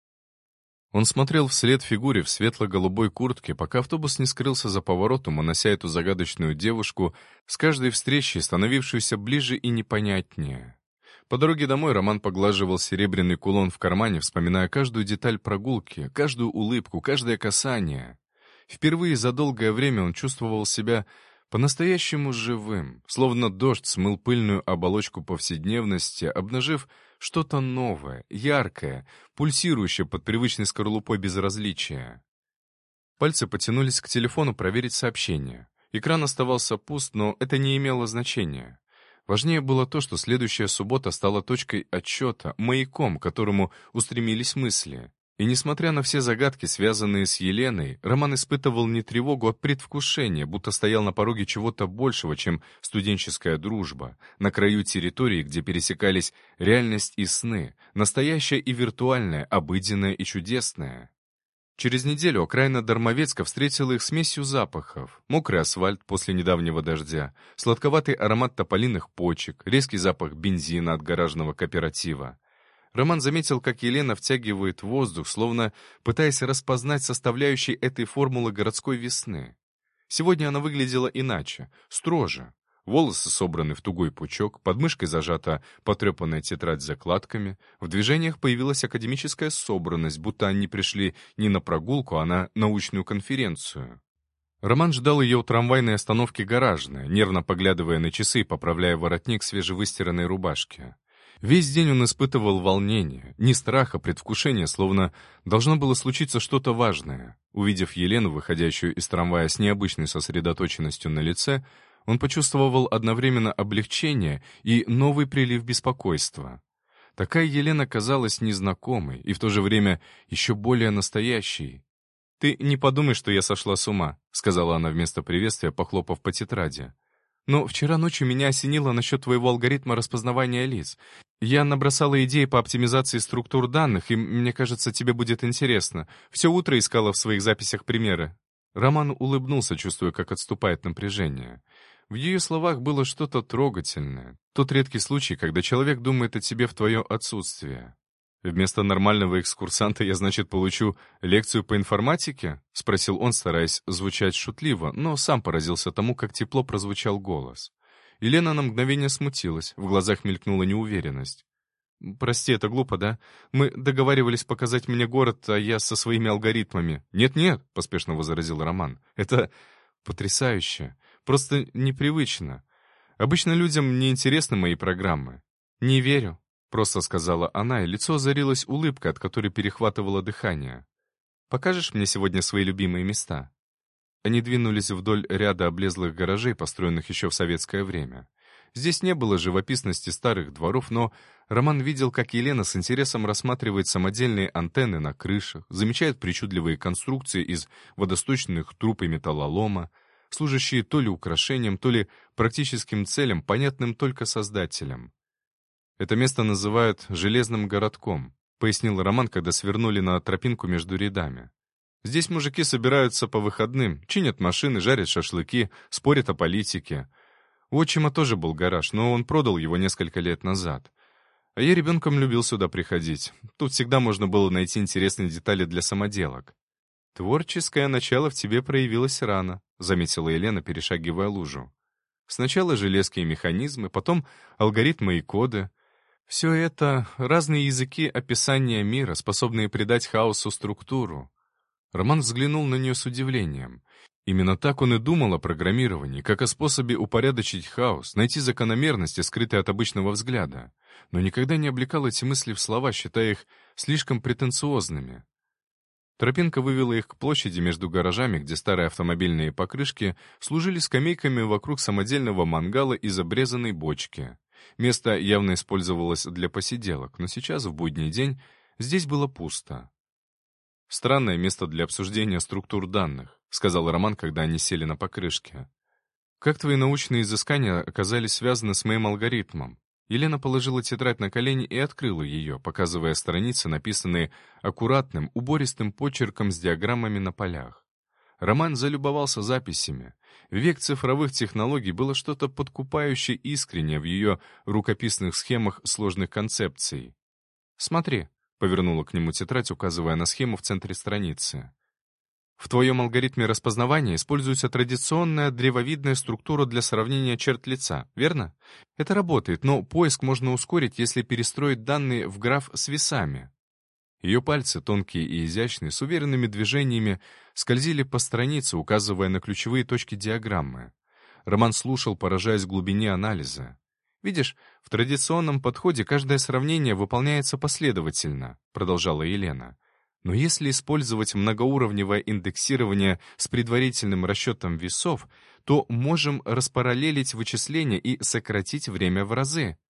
Он смотрел вслед фигуре в светло-голубой куртке, пока автобус не скрылся за поворотом, унося эту загадочную девушку, с каждой встречей становившуюся ближе и непонятнее. По дороге домой Роман поглаживал серебряный кулон в кармане, вспоминая каждую деталь прогулки, каждую улыбку, каждое касание. Впервые за долгое время он чувствовал себя по-настоящему живым, словно дождь смыл пыльную оболочку повседневности, обнажив что-то новое, яркое, пульсирующее под привычной скорлупой безразличия. Пальцы потянулись к телефону проверить сообщение. Экран оставался пуст, но это не имело значения. Важнее было то, что следующая суббота стала точкой отсчета, маяком, к которому устремились мысли. И несмотря на все загадки, связанные с Еленой, Роман испытывал не тревогу, а предвкушение, будто стоял на пороге чего-то большего, чем студенческая дружба, на краю территории, где пересекались реальность и сны, настоящее и виртуальное, обыденное и чудесное. Через неделю окраина Дармовецка встретила их смесью запахов. Мокрый асфальт после недавнего дождя, сладковатый аромат тополиных почек, резкий запах бензина от гаражного кооператива. Роман заметил, как Елена втягивает воздух, словно пытаясь распознать составляющие этой формулы городской весны. Сегодня она выглядела иначе, строже. Волосы собраны в тугой пучок, под мышкой зажата потрепанная тетрадь с закладками, в движениях появилась академическая собранность, будто они пришли не на прогулку, а на научную конференцию. Роман ждал ее у трамвайной остановки «Гаражная», нервно поглядывая на часы и поправляя воротник свежевыстиранной рубашки. Весь день он испытывал волнение, не страх, а предвкушение, словно должно было случиться что-то важное. Увидев Елену, выходящую из трамвая с необычной сосредоточенностью на лице, он почувствовал одновременно облегчение и новый прилив беспокойства. Такая Елена казалась незнакомой и в то же время еще более настоящей. «Ты не подумай, что я сошла с ума», — сказала она вместо приветствия, похлопав по тетради. «Но вчера ночью меня осенило насчет твоего алгоритма распознавания лиц. Я набросала идеи по оптимизации структур данных, и мне кажется, тебе будет интересно. Все утро искала в своих записях примеры». Роман улыбнулся, чувствуя, как отступает напряжение. В ее словах было что-то трогательное. Тот редкий случай, когда человек думает о тебе в твое отсутствие. «Вместо нормального экскурсанта я, значит, получу лекцию по информатике?» — спросил он, стараясь звучать шутливо, но сам поразился тому, как тепло прозвучал голос. Елена на мгновение смутилась, в глазах мелькнула неуверенность. «Прости, это глупо, да? Мы договаривались показать мне город, а я со своими алгоритмами». «Нет-нет», — поспешно возразил Роман, — «это потрясающе, просто непривычно. Обычно людям не интересны мои программы». «Не верю», — просто сказала она, и лицо озарилось улыбкой, от которой перехватывало дыхание. «Покажешь мне сегодня свои любимые места?» Они двинулись вдоль ряда облезлых гаражей, построенных еще в советское время. Здесь не было живописности старых дворов, но Роман видел, как Елена с интересом рассматривает самодельные антенны на крышах, замечает причудливые конструкции из водосточных труб и металлолома, служащие то ли украшением, то ли практическим целям, понятным только создателям. «Это место называют «железным городком», — пояснил Роман, когда свернули на тропинку между рядами. «Здесь мужики собираются по выходным, чинят машины, жарят шашлыки, спорят о политике. У отчима тоже был гараж, но он продал его несколько лет назад. А я ребенком любил сюда приходить. Тут всегда можно было найти интересные детали для самоделок». «Творческое начало в тебе проявилось рано», — заметила Елена, перешагивая лужу. «Сначала железки и механизмы, потом алгоритмы и коды. Все это — разные языки описания мира, способные придать хаосу структуру». Роман взглянул на нее с удивлением. Именно так он и думал о программировании, как о способе упорядочить хаос, найти закономерности, скрытые от обычного взгляда. Но никогда не облекал эти мысли в слова, считая их слишком претенциозными. Тропинка вывела их к площади между гаражами, где старые автомобильные покрышки служили скамейками вокруг самодельного мангала из обрезанной бочки. Место явно использовалось для посиделок, но сейчас, в будний день, здесь было пусто. «Странное место для обсуждения структур данных», — сказал Роман, когда они сели на покрышке. Как твои научные изыскания оказались связаны с моим алгоритмом? Елена положила тетрадь на колени и открыла ее, показывая страницы, написанные аккуратным, убористым почерком с диаграммами на полях. Роман залюбовался записями. В век цифровых технологий было что-то подкупающе искреннее в ее рукописных схемах сложных концепций. «Смотри», — повернула к нему тетрадь, указывая на схему в центре страницы. «В твоем алгоритме распознавания используется традиционная древовидная структура для сравнения черт лица, верно? Это работает, но поиск можно ускорить, если перестроить данные в граф с весами». Ее пальцы, тонкие и изящные, с уверенными движениями, скользили по странице, указывая на ключевые точки диаграммы. Роман слушал, поражаясь глубине анализа. «Видишь, в традиционном подходе каждое сравнение выполняется последовательно», — продолжала Елена. «Но если использовать многоуровневое индексирование с предварительным расчетом весов, то можем распараллелить вычисления и сократить время в разы».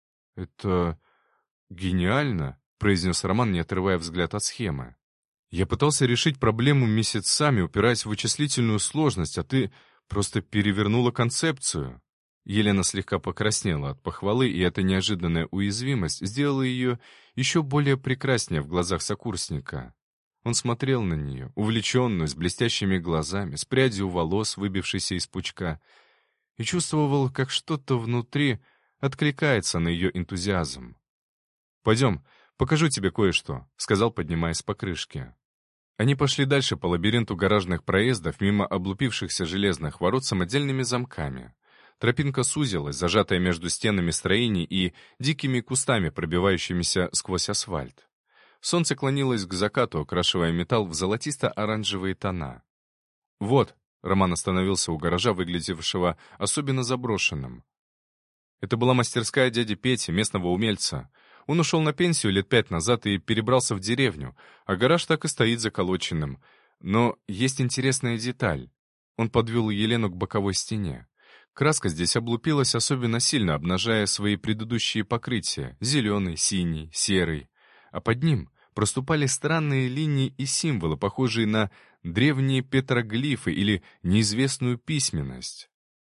«Это гениально», — произнес Роман, не отрывая взгляд от схемы. «Я пытался решить проблему месяцами, упираясь в вычислительную сложность, а ты просто перевернула концепцию». Елена слегка покраснела от похвалы, и эта неожиданная уязвимость сделала ее еще более прекраснее в глазах сокурсника. Он смотрел на нее, увлеченную, с блестящими глазами, с прядью волос, выбившейся из пучка, и чувствовал, как что-то внутри откликается на ее энтузиазм. «Пойдем, покажу тебе кое-что», — сказал, поднимаясь по крышке. Они пошли дальше по лабиринту гаражных проездов мимо облупившихся железных ворот с самодельными замками. Тропинка сузилась, зажатая между стенами строений и дикими кустами, пробивающимися сквозь асфальт. Солнце клонилось к закату, окрашивая металл в золотисто-оранжевые тона. «Вот», — Роман остановился у гаража, выглядевшего особенно заброшенным. Это была мастерская дяди Пети, местного умельца. Он ушел на пенсию лет 5 назад и перебрался в деревню, а гараж так и стоит заколоченным. Но есть интересная деталь. Он подвел Елену к боковой стене. Краска здесь облупилась особенно сильно, обнажая свои предыдущие покрытия — зеленый, синий, серый. А под ним проступали странные линии и символы, похожие на древние петроглифы или неизвестную письменность.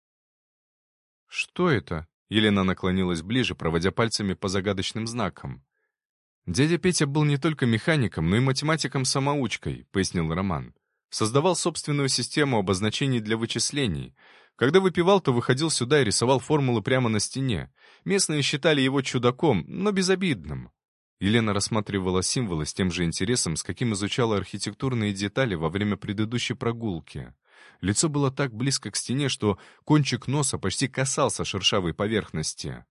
«Что это?» — Елена наклонилась ближе, проводя пальцами по загадочным знакам. «Дядя Петя был не только механиком, но и математиком-самоучкой», — пояснил Роман. «Создавал собственную систему обозначений для вычислений. Когда выпивал, то выходил сюда и рисовал формулы прямо на стене. Местные считали его чудаком, но безобидным». Елена рассматривала символы с тем же интересом, с каким изучала архитектурные детали во время предыдущей прогулки. Лицо было так близко к стене, что кончик носа почти касался шершавой поверхности.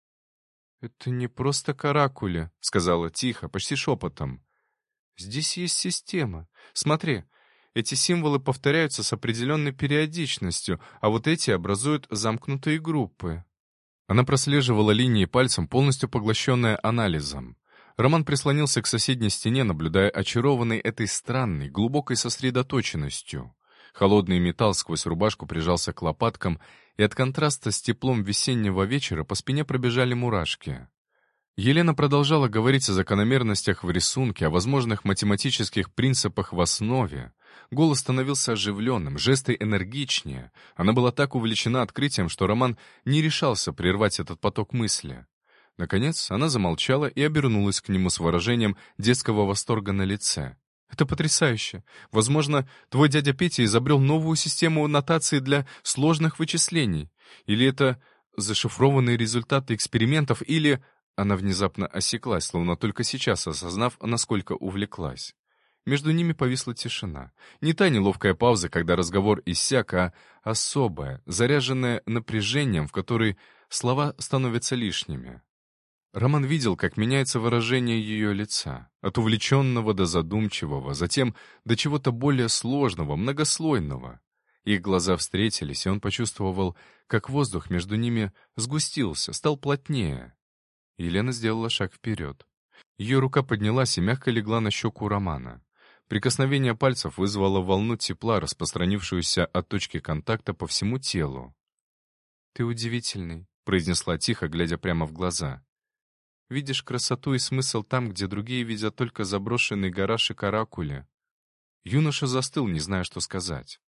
«Это не просто каракули», — сказала тихо, почти шепотом. «Здесь есть система. Смотри, эти символы повторяются с определенной периодичностью, а вот эти образуют замкнутые группы». Она прослеживала линии пальцем, полностью поглощенная анализом. Роман прислонился к соседней стене, наблюдая очарованный этой странной, глубокой сосредоточенностью. Холодный металл сквозь рубашку прижался к лопаткам, и от контраста с теплом весеннего вечера по спине пробежали мурашки. Елена продолжала говорить о закономерностях в рисунке, о возможных математических принципах в основе. Голос становился оживленным, жесты энергичнее. Она была так увлечена открытием, что Роман не решался прервать этот поток мысли. Наконец, она замолчала и обернулась к нему с выражением детского восторга на лице. «Это потрясающе! Возможно, твой дядя Петя изобрел новую систему нотации для сложных вычислений. Или это зашифрованные результаты экспериментов, или...» Она внезапно осеклась, словно только сейчас осознав, насколько увлеклась. Между ними повисла тишина. Не та неловкая пауза, когда разговор иссяк, а особая, заряженная напряжением, в которой слова становятся лишними. Роман видел, как меняется выражение ее лица, от увлеченного до задумчивого, затем до чего-то более сложного, многослойного. Их глаза встретились, и он почувствовал, как воздух между ними сгустился, стал плотнее. Елена сделала шаг вперед. Ее рука поднялась и мягко легла на щеку Романа. Прикосновение пальцев вызвало волну тепла, распространившуюся от точки контакта по всему телу. «Ты удивительный», — произнесла тихо, глядя прямо в глаза. «Видишь красоту и смысл там, где другие видят только заброшенный гараж и каракули». Юноша застыл, не зная, что сказать.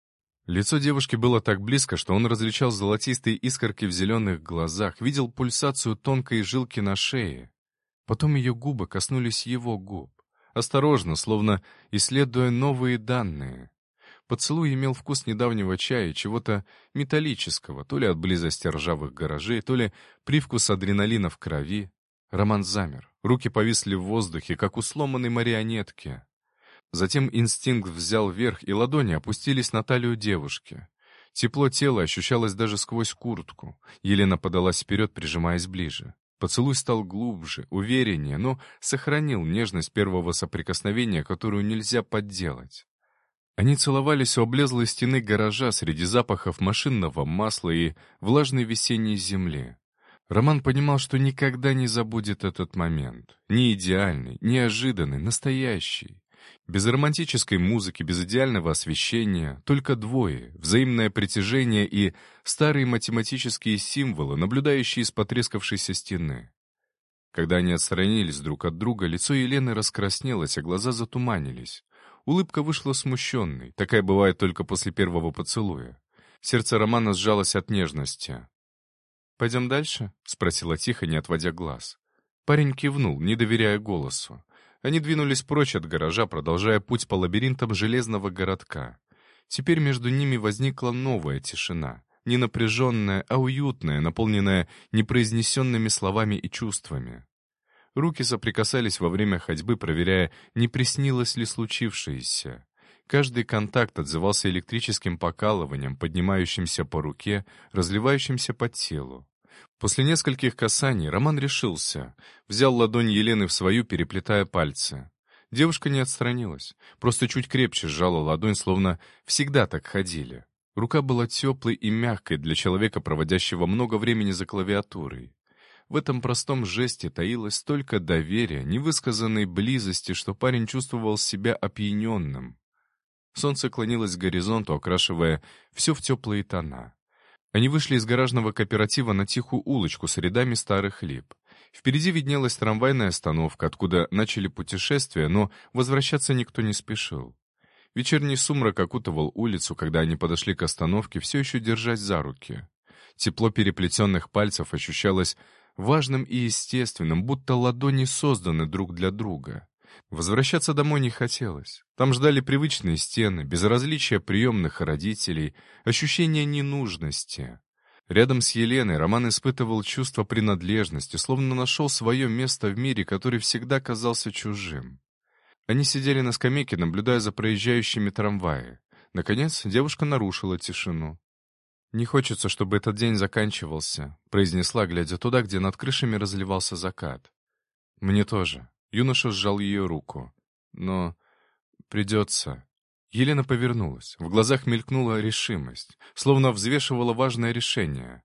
Лицо девушки было так близко, что он различал золотистые искорки в зеленых глазах, видел пульсацию тонкой жилки на шее. Потом ее губы коснулись его губ. Осторожно, словно исследуя новые данные. Поцелуй имел вкус недавнего чая, чего-то металлического, то ли от близости ржавых гаражей, то ли привкус адреналина в крови. Роман замер. Руки повисли в воздухе, как у сломанной марионетки. Затем инстинкт взял верх, и ладони опустились на талию девушки. Тепло тела ощущалось даже сквозь куртку. Елена подалась вперед, прижимаясь ближе. Поцелуй стал глубже, увереннее, но сохранил нежность первого соприкосновения, которую нельзя подделать. Они целовались у облезлой стены гаража среди запахов машинного масла и влажной весенней земли. Роман понимал, что никогда не забудет этот момент. Не идеальный, неожиданный, настоящий. Без романтической музыки, без идеального освещения, только двое, взаимное притяжение и старые математические символы, наблюдающие из потрескавшейся стены. Когда они отстранились друг от друга, лицо Елены раскраснелось, а глаза затуманились. Улыбка вышла смущенной, такая бывает только после первого поцелуя. Сердце Романа сжалось от нежности. «Пойдем дальше?» — спросила тихо, не отводя глаз. Парень кивнул, не доверяя голосу. Они двинулись прочь от гаража, продолжая путь по лабиринтам железного городка. Теперь между ними возникла новая тишина. Не напряженная, а уютная, наполненная непроизнесенными словами и чувствами. Руки соприкасались во время ходьбы, проверяя, не приснилось ли случившееся. Каждый контакт отзывался электрическим покалыванием, поднимающимся по руке, разливающимся по телу. После нескольких касаний Роман решился. Взял ладонь Елены в свою, переплетая пальцы. Девушка не отстранилась, просто чуть крепче сжала ладонь, словно всегда так ходили. Рука была теплой и мягкой для человека, проводящего много времени за клавиатурой. В этом простом жесте таилось столько доверия, невысказанной близости, что парень чувствовал себя опьяненным. Солнце клонилось к горизонту, окрашивая все в теплые тона. Они вышли из гаражного кооператива на тихую улочку с рядами старых лип. Впереди виднелась трамвайная остановка, откуда начали путешествие, но возвращаться никто не спешил. Вечерний сумрак окутывал улицу, когда они подошли к остановке, все еще держась за руки. Тепло переплетенных пальцев ощущалось важным и естественным, будто ладони созданы друг для друга. Возвращаться домой не хотелось. Там ждали привычные стены, безразличие приемных родителей, ощущение ненужности. Рядом с Еленой Роман испытывал чувство принадлежности, словно нашел свое место в мире, который всегда казался чужим. Они сидели на скамейке, наблюдая за проезжающими трамваи. Наконец, девушка нарушила тишину. «Не хочется, чтобы этот день заканчивался», — произнесла, глядя туда, где над крышами разливался закат. «Мне тоже». Юноша сжал ее руку. «Но придется». Елена повернулась. В глазах мелькнула решимость, словно взвешивала важное решение.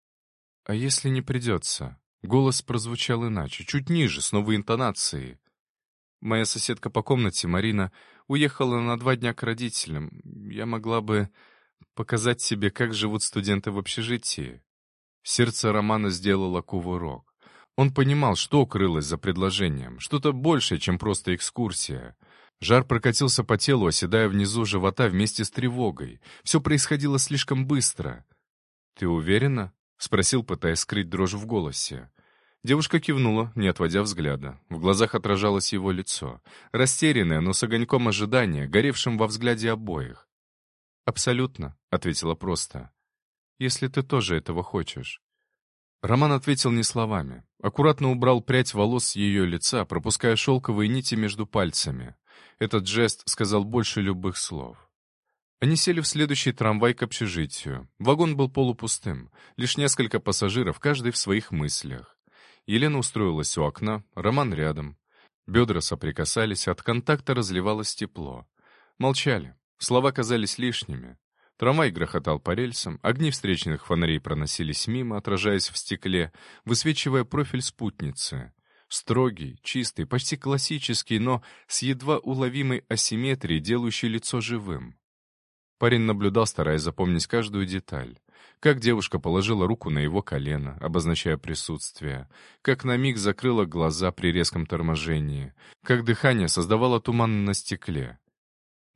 «А если не придется?» Голос прозвучал иначе, чуть ниже, с новой интонацией. «Моя соседка по комнате, Марина, уехала на 2 дня к родителям. Я могла бы показать себе, как живут студенты в общежитии». Сердце Романа сделало кувырок. Он понимал, что крылось за предложением, что-то большее, чем просто экскурсия. Жар прокатился по телу, оседая внизу живота вместе с тревогой. Все происходило слишком быстро. «Ты уверена?» — спросил, пытаясь скрыть дрожь в голосе. Девушка кивнула, не отводя взгляда. В глазах отражалось его лицо. Растерянное, но с огоньком ожидания, горевшим во взгляде обоих. «Абсолютно», — ответила просто. «Если ты тоже этого хочешь». Роман ответил не словами. Аккуратно убрал прядь волос с ее лица, пропуская шелковые нити между пальцами. Этот жест сказал больше любых слов. Они сели в следующий трамвай к общежитию. Вагон был полупустым. Лишь несколько пассажиров, каждый в своих мыслях. Елена устроилась у окна, Роман рядом. Бедра соприкасались, от контакта разливалось тепло. Молчали. Слова казались лишними. Трамвай грохотал по рельсам, огни встречных фонарей проносились мимо, отражаясь в стекле, высвечивая профиль спутницы. Строгий, чистый, почти классический, но с едва уловимой асимметрией, делающей лицо живым. Парень наблюдал, стараясь запомнить каждую деталь. Как девушка положила руку на его колено, обозначая присутствие. Как на миг закрыла глаза при резком торможении. Как дыхание создавало туман на стекле.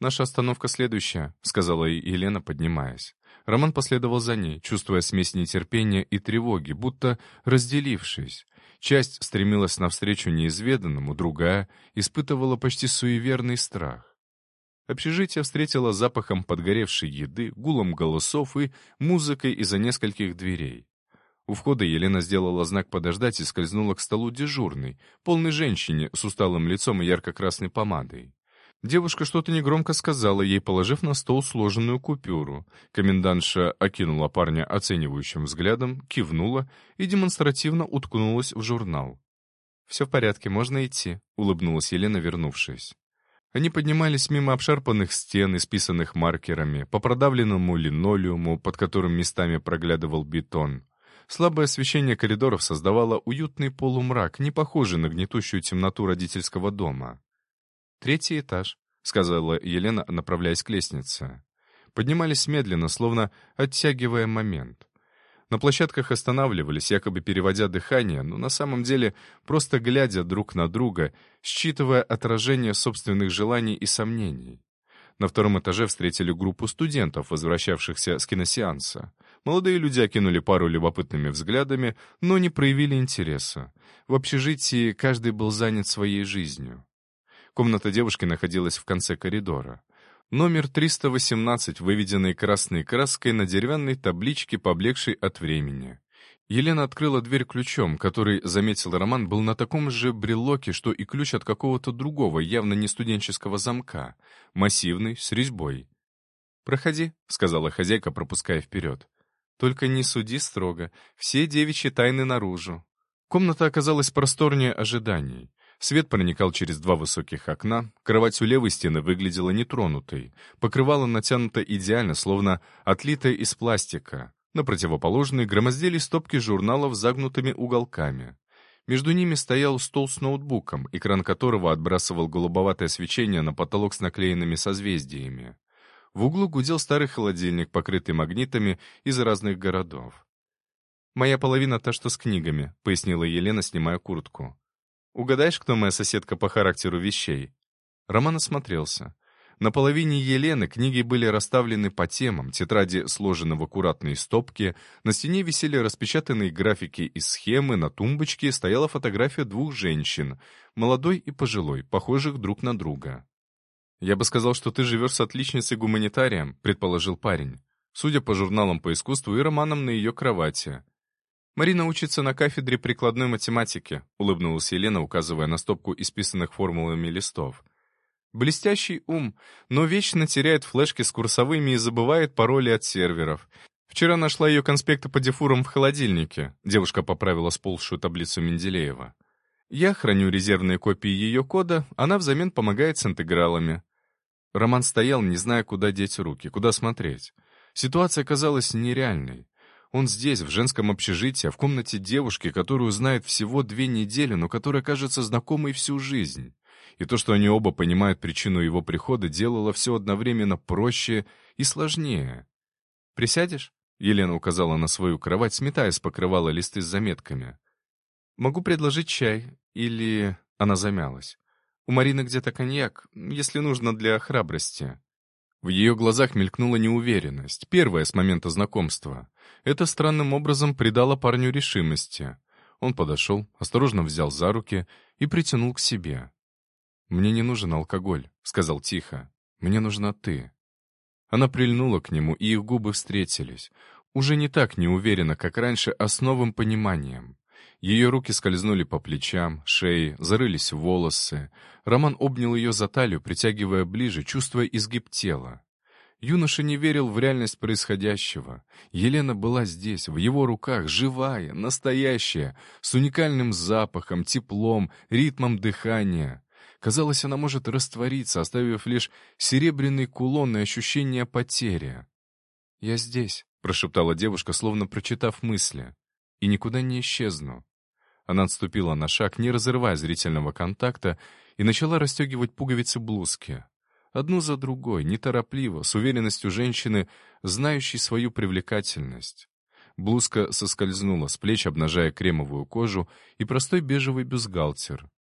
«Наша остановка следующая», — сказала Елена, поднимаясь. Роман последовал за ней, чувствуя смесь нетерпения и тревоги, будто разделившись. Часть стремилась навстречу неизведанному, другая испытывала почти суеверный страх. Общежитие встретило запахом подгоревшей еды, гулом голосов и музыкой из-за нескольких дверей. У входа Елена сделала знак подождать и скользнула к столу дежурной, полной женщине с усталым лицом и ярко-красной помадой. Девушка что-то негромко сказала ей, положив на стол сложенную купюру. Комендантша окинула парня оценивающим взглядом, кивнула и демонстративно уткнулась в журнал. «Все в порядке, можно идти», — улыбнулась Елена, вернувшись. Они поднимались мимо обшарпанных стен, исписанных маркерами, по продавленному линолеуму, под которым местами проглядывал бетон. Слабое освещение коридоров создавало уютный полумрак, не похожий на гнетущую темноту родительского дома. «Третий этаж», — сказала Елена, направляясь к лестнице. Поднимались медленно, словно оттягивая момент. На площадках останавливались, якобы переводя дыхание, но на самом деле просто глядя друг на друга, считывая отражение собственных желаний и сомнений. На втором этаже встретили группу студентов, возвращавшихся с киносеанса. Молодые люди окинули пару любопытными взглядами, но не проявили интереса. В общежитии каждый был занят своей жизнью. Комната девушки находилась в конце коридора. Номер 318, выведенный красной краской на деревянной табличке, поблекшей от времени. Елена открыла дверь ключом, который, заметил Роман, был на таком же брелоке, что и ключ от какого-то другого, явно не студенческого замка. Массивный, с резьбой. «Проходи», — сказала хозяйка, пропуская вперед. «Только не суди строго. Все девичьи тайны наружу». Комната оказалась просторнее ожиданий. Свет проникал через два высоких окна, кровать у левой стены выглядела нетронутой, покрывало натянуто идеально, словно отлитое из пластика. На противоположной громоздились стопки журналов с загнутыми уголками. Между ними стоял стол с ноутбуком, экран которого отбрасывал голубоватое свечение на потолок с наклеенными созвездиями. В углу гудел старый холодильник, покрытый магнитами из разных городов. «Моя половина та, что с книгами», — пояснила Елена, снимая куртку. «Угадаешь, кто моя соседка по характеру вещей?» Роман осмотрелся. На половине Елены книги были расставлены по темам, тетради сложены в аккуратные стопки, на стене висели распечатанные графики и схемы, на тумбочке стояла фотография двух женщин, молодой и пожилой, похожих друг на друга. «Я бы сказал, что ты живешь с отличницей-гуманитарием», — предположил парень. Судя по журналам по искусству и романам на ее кровати. «Марина учится на кафедре прикладной математики», — улыбнулась Елена, указывая на стопку исписанных формулами листов. «Блестящий ум, но вечно теряет флешки с курсовыми и забывает пароли от серверов. Вчера нашла ее конспекты по дифурам в холодильнике», — девушка поправила сползшую таблицу Менделеева. «Я храню резервные копии ее кода, она взамен помогает с интегралами». Роман стоял, не зная, куда деть руки, куда смотреть. Ситуация казалась нереальной. Он здесь, в женском общежитии, в комнате девушки, которую знает всего 2 недели, но которая кажется знакомой всю жизнь. И то, что они оба понимают причину его прихода, делало все одновременно проще и сложнее. «Присядешь?» — Елена указала на свою кровать, сметая с покрывала листы с заметками. «Могу предложить чай. Или...» — она замялась. «У Марины где-то коньяк, если нужно для храбрости». В ее глазах мелькнула неуверенность, первая с момента знакомства. Это странным образом придало парню решимости. Он подошел, осторожно взял за руки и притянул к себе. «Мне не нужен алкоголь», — сказал тихо. «Мне нужна ты». Она прильнула к нему, и их губы встретились. Уже не так неуверенно, как раньше, а с новым пониманием. Ее руки скользнули по плечам, шее, зарылись в волосы. Роман обнял ее за талию, притягивая ближе, чувствуя изгиб тела. Юноша не верил в реальность происходящего. Елена была здесь, в его руках, живая, настоящая, с уникальным запахом, теплом, ритмом дыхания. Казалось, она может раствориться, оставив лишь серебряный кулон и ощущение потери. «Я здесь», — прошептала девушка, словно прочитав мысли, — «и никуда не исчезну». Она отступила на шаг, не разрывая зрительного контакта, и начала расстегивать пуговицы блузки. Одну за другой, неторопливо, с уверенностью женщины, знающей свою привлекательность. Блузка соскользнула с плеч, обнажая кремовую кожу и простой бежевый бюстгальтер.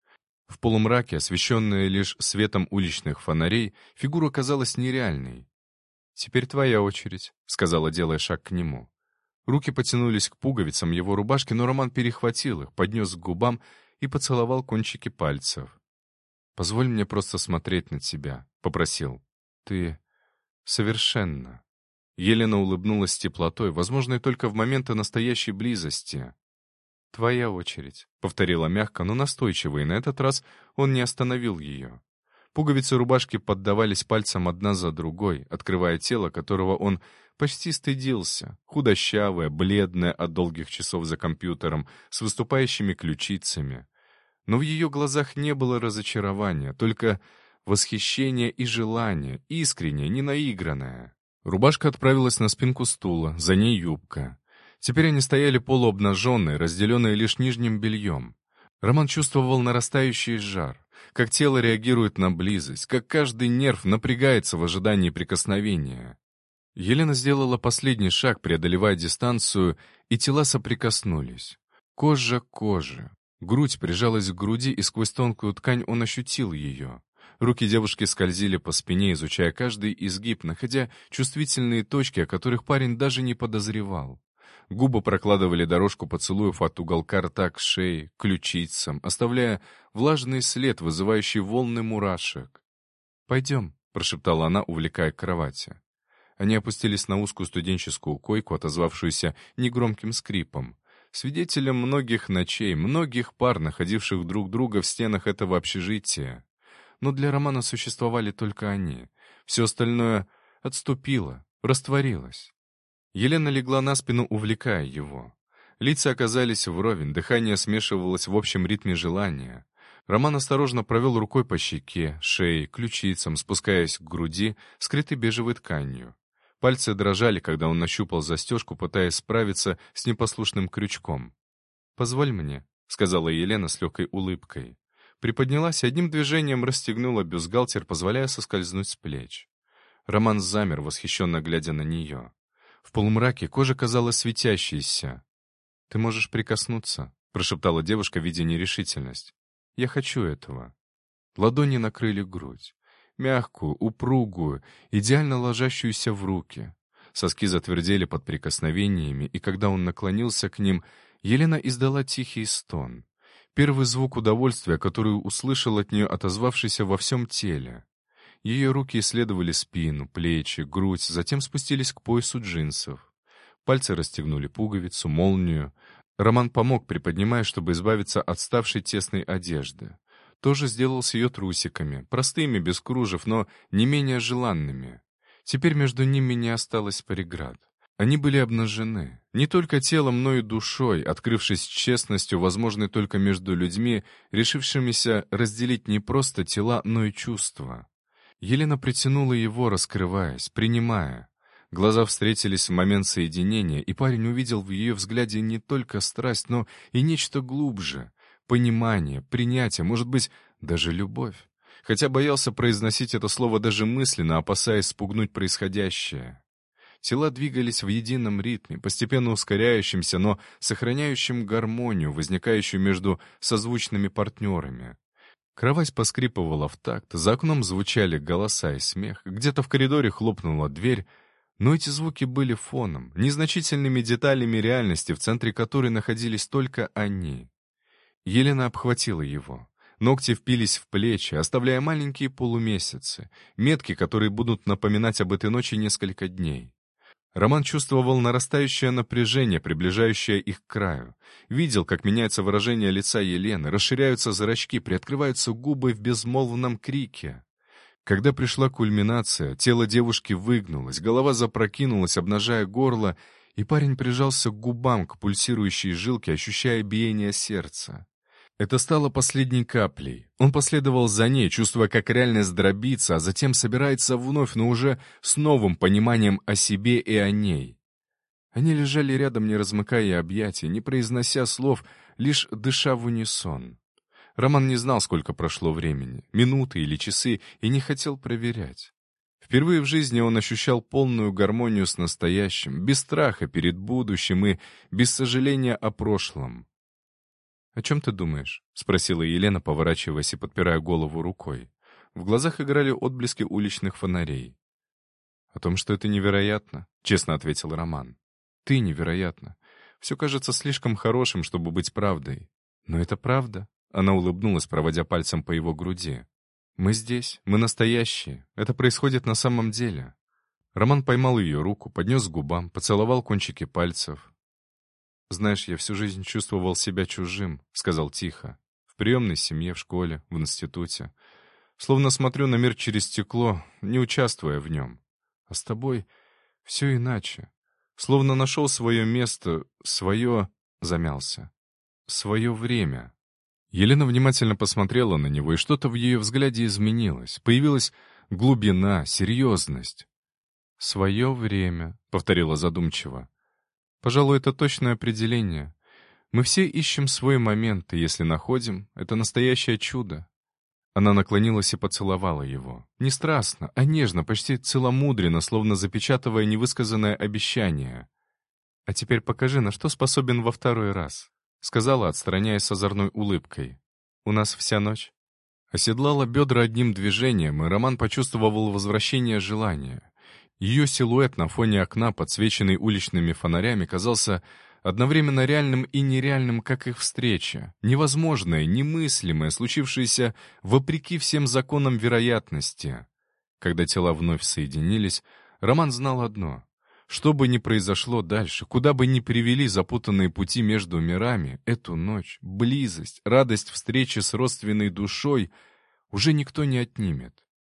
В полумраке, освещенная лишь светом уличных фонарей, фигура казалась нереальной. «Теперь твоя очередь», — сказала, делая шаг к нему. Руки потянулись к пуговицам его рубашки, но Роман перехватил их, поднес к губам и поцеловал кончики пальцев. «Позволь мне просто смотреть на тебя», — попросил. «Ты совершенно». Елена улыбнулась с теплотой, возможной только в моменты настоящей близости. «Твоя очередь», — повторила мягко, но настойчиво, и на этот раз он не остановил ее. Пуговицы рубашки поддавались пальцам одна за другой, открывая тело, которого он почти стыдился, худощавое, бледное от долгих часов за компьютером, с выступающими ключицами. Но в ее глазах не было разочарования, только восхищение и желание, искреннее, не наигранное. Рубашка отправилась на спинку стула, за ней юбка. Теперь они стояли полуобнаженные, разделенные лишь нижним бельем. Роман чувствовал нарастающий жар, как тело реагирует на близость, как каждый нерв напрягается в ожидании прикосновения. Елена сделала последний шаг, преодолевая дистанцию, и тела соприкоснулись. Кожа к коже. Грудь прижалась к груди, и сквозь тонкую ткань он ощутил ее. Руки девушки скользили по спине, изучая каждый изгиб, находя чувствительные точки, о которых парень даже не подозревал. Губы прокладывали дорожку поцелуев от уголка рта к шее, к ключицам, оставляя влажный след, вызывающий волны мурашек. «Пойдем», — прошептала она, увлекая к кровати. Они опустились на узкую студенческую койку, отозвавшуюся негромким скрипом. Свидетелем многих ночей, многих пар, находивших друг друга в стенах этого общежития. Но для Романа существовали только они. Все остальное отступило, растворилось. Елена легла на спину, увлекая его. Лица оказались вровень, дыхание смешивалось в общем ритме желания. Роман осторожно провел рукой по щеке, шее, ключицам, спускаясь к груди, скрытой бежевой тканью. Пальцы дрожали, когда он нащупал застежку, пытаясь справиться с непослушным крючком. «Позволь мне», — сказала Елена с легкой улыбкой. Приподнялась и одним движением расстегнула бюстгальтер, позволяя соскользнуть с плеч. Роман замер, восхищенно глядя на нее. В полумраке кожа казалась светящейся. «Ты можешь прикоснуться», — прошептала девушка, видя нерешительность. «Я хочу этого». Ладони накрыли грудь. Мягкую, упругую, идеально ложащуюся в руки. Соски затвердели под прикосновениями, и когда он наклонился к ним, Елена издала тихий стон. Первый звук удовольствия, который услышал от нее, отозвавшийся во всем теле. Ее руки исследовали спину, плечи, грудь, затем спустились к поясу джинсов. Пальцы расстегнули пуговицу, молнию. Роман помог, приподнимая, чтобы избавиться от ставшей тесной одежды. Тоже сделал с ее трусиками, простыми, без кружев, но не менее желанными. Теперь между ними не осталось преград. Они были обнажены. Не только телом, но и душой, открывшись честностью, возможной только между людьми, решившимися разделить не просто тела, но и чувства. Елена притянула его, раскрываясь, принимая. Глаза встретились в момент соединения, и парень увидел в ее взгляде не только страсть, но и нечто глубже — понимание, принятие, может быть, даже любовь. Хотя боялся произносить это слово даже мысленно, опасаясь спугнуть происходящее. Тела двигались в едином ритме, постепенно ускоряющимся, но сохраняющим гармонию, возникающую между созвучными партнерами. Кровать поскрипывала в такт, за окном звучали голоса и смех, где-то в коридоре хлопнула дверь, но эти звуки были фоном, незначительными деталями реальности, в центре которой находились только они. Елена обхватила его. Ногти впились в плечи, оставляя маленькие полумесяцы, метки, которые будут напоминать об этой ночи несколько дней. Роман чувствовал нарастающее напряжение, приближающее их к краю. Видел, как меняется выражение лица Елены, расширяются зрачки, приоткрываются губы в безмолвном крике. Когда пришла кульминация, тело девушки выгнулось, голова запрокинулась, обнажая горло, и парень прижался к губам, к пульсирующей жилке, ощущая биение сердца. Это стало последней каплей. Он последовал за ней, чувствуя, как реальность дробится, а затем собирается вновь, но уже с новым пониманием о себе и о ней. Они лежали рядом, не размыкая объятий, не произнося слов, лишь дыша в унисон. Роман не знал, сколько прошло времени, минуты или часы, и не хотел проверять. Впервые в жизни он ощущал полную гармонию с настоящим, без страха перед будущим и без сожаления о прошлом. «О чем ты думаешь?» — спросила Елена, поворачиваясь и подпирая голову рукой. В глазах играли отблески уличных фонарей. «О том, что это невероятно», — честно ответил Роман. «Ты невероятна. Все кажется слишком хорошим, чтобы быть правдой. Но это правда». Она улыбнулась, проводя пальцем по его груди. «Мы здесь, мы настоящие. Это происходит на самом деле». Роман поймал ее руку, поднес к губам, поцеловал кончики пальцев. «Знаешь, я всю жизнь чувствовал себя чужим», — сказал тихо. «В приемной семье, в школе, в институте. Словно смотрю на мир через стекло, не участвуя в нем. А с тобой все иначе. Словно нашел свое место, свое...» Замялся. «Свое время». Елена внимательно посмотрела на него, и что-то в ее взгляде изменилось. Появилась глубина, серьезность. «Свое время», — повторила задумчиво. «Пожалуй, это точное определение. Мы все ищем свой момент, и если находим, это настоящее чудо». Она наклонилась и поцеловала его. Не страстно, а нежно, почти целомудренно, словно запечатывая невысказанное обещание. «А теперь покажи, на что способен во второй раз», — сказала, отстраняясь с озорной улыбкой. «У нас вся ночь». Оседлала бедра одним движением, и Роман почувствовал возвращение желания. Ее силуэт на фоне окна, подсвеченный уличными фонарями, казался одновременно реальным и нереальным, как их встреча, невозможное, немыслимое, случившееся вопреки всем законам вероятности. Когда тела вновь соединились, Роман знал одно. Что бы ни произошло дальше, куда бы ни привели запутанные пути между мирами, эту ночь, близость, радость встречи с родственной душой уже никто не отнимет.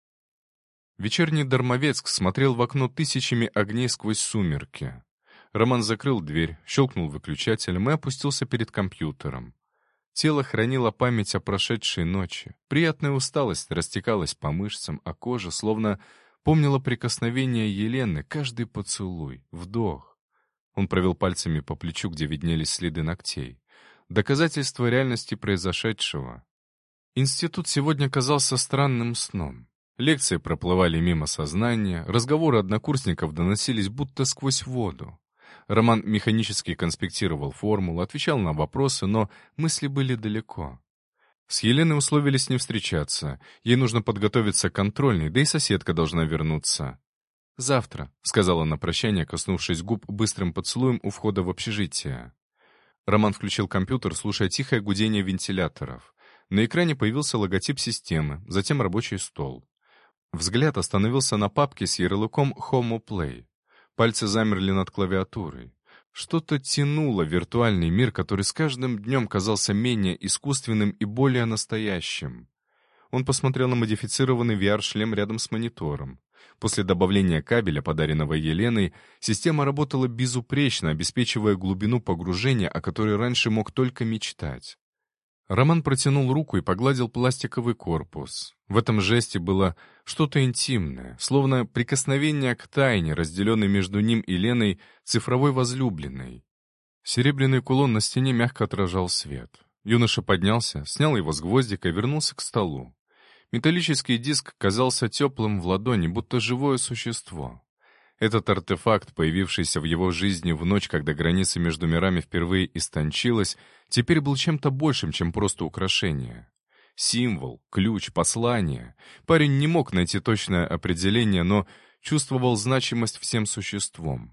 Вечерний Дармовецк смотрел в окно тысячами огней сквозь сумерки. Роман закрыл дверь, щелкнул выключателем и опустился перед компьютером. Тело хранило память о прошедшей ночи. Приятная усталость растекалась по мышцам, а кожа словно помнила прикосновение Елены, каждый поцелуй, вдох. Он провел пальцами по плечу, где виднелись следы ногтей. Доказательство реальности произошедшего. Институт сегодня казался странным сном. Лекции проплывали мимо сознания, разговоры однокурсников доносились будто сквозь воду. Роман механически конспектировал формулу, отвечал на вопросы, но мысли были далеко. С Еленой условились не встречаться, ей нужно подготовиться к контрольной, да и соседка должна вернуться. «Завтра», — сказала на прощание, коснувшись губ быстрым поцелуем у входа в общежитие. Роман включил компьютер, слушая тихое гудение вентиляторов. На экране появился логотип системы, затем рабочий стол. Взгляд остановился на папке с ярлыком «Homo Play». Пальцы замерли над клавиатурой. Что-то тянуло виртуальный мир, который с каждым днем казался менее искусственным и более настоящим. Он посмотрел на модифицированный VR-шлем рядом с монитором. После добавления кабеля, подаренного Еленой, система работала безупречно, обеспечивая глубину погружения, о которой раньше мог только мечтать. Роман протянул руку и погладил пластиковый корпус. В этом жесте было что-то интимное, словно прикосновение к тайне, разделенной между ним и Леной, цифровой возлюбленной. Серебряный кулон на стене мягко отражал свет. Юноша поднялся, снял его с гвоздика и вернулся к столу. Металлический диск казался теплым в ладони, будто живое существо. Этот артефакт, появившийся в его жизни в ночь, когда граница между мирами впервые истончилась, теперь был чем-то большим, чем просто украшение. Символ, ключ, послание. Парень не мог найти точное определение, но чувствовал значимость всем существом.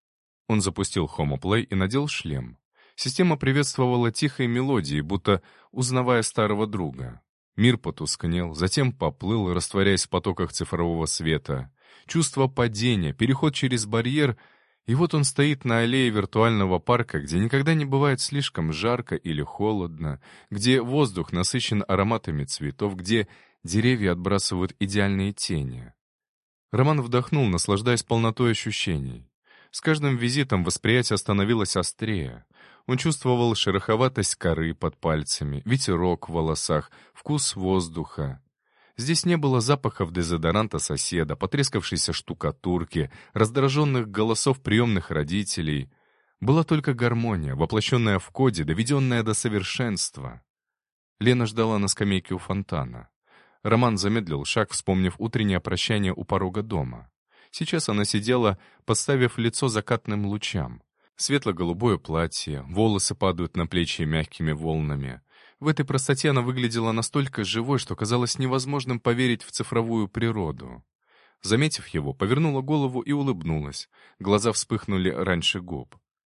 Он запустил Homo Play и надел шлем. Система приветствовала тихой мелодией, будто узнавая старого друга. Мир потускнел, затем поплыл, растворяясь в потоках цифрового света. Чувство падения, переход через барьер, и вот он стоит на аллее виртуального парка, где никогда не бывает слишком жарко или холодно, где воздух насыщен ароматами цветов, где деревья отбрасывают идеальные тени. Роман вдохнул, наслаждаясь полнотой ощущений. С каждым визитом восприятие становилось острее. Он чувствовал шероховатость коры под пальцами, ветерок в волосах, вкус воздуха. Здесь не было запахов дезодоранта соседа, потрескавшейся штукатурки, раздраженных голосов приемных родителей. Была только гармония, воплощенная в коде, доведенная до совершенства. Лена ждала на скамейке у фонтана. Роман замедлил шаг, вспомнив утреннее прощание у порога дома. Сейчас она сидела, подставив лицо закатным лучам. Светло-голубое платье, волосы падают на плечи мягкими волнами. В этой простоте она выглядела настолько живой, что казалось невозможным поверить в цифровую природу. Заметив его, повернула голову и улыбнулась. Глаза вспыхнули раньше губ.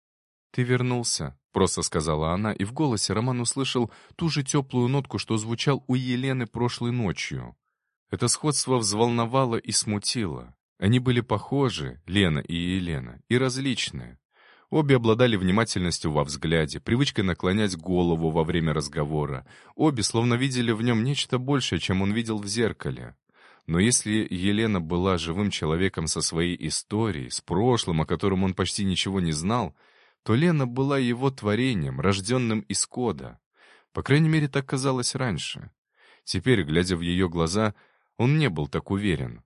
«Ты вернулся», — просто сказала она, и в голосе Роман услышал ту же теплую нотку, что звучал у Елены прошлой ночью. Это сходство взволновало и смутило. Они были похожи, Лена и Елена, и различны. Обе обладали внимательностью во взгляде, привычкой наклонять голову во время разговора. Обе словно видели в нем нечто большее, чем он видел в зеркале. Но если Елена была живым человеком со своей историей, с прошлым, о котором он почти ничего не знал, то Лена была его творением, рожденным из кода. По крайней мере, так казалось раньше. Теперь, глядя в ее глаза, он не был так уверен.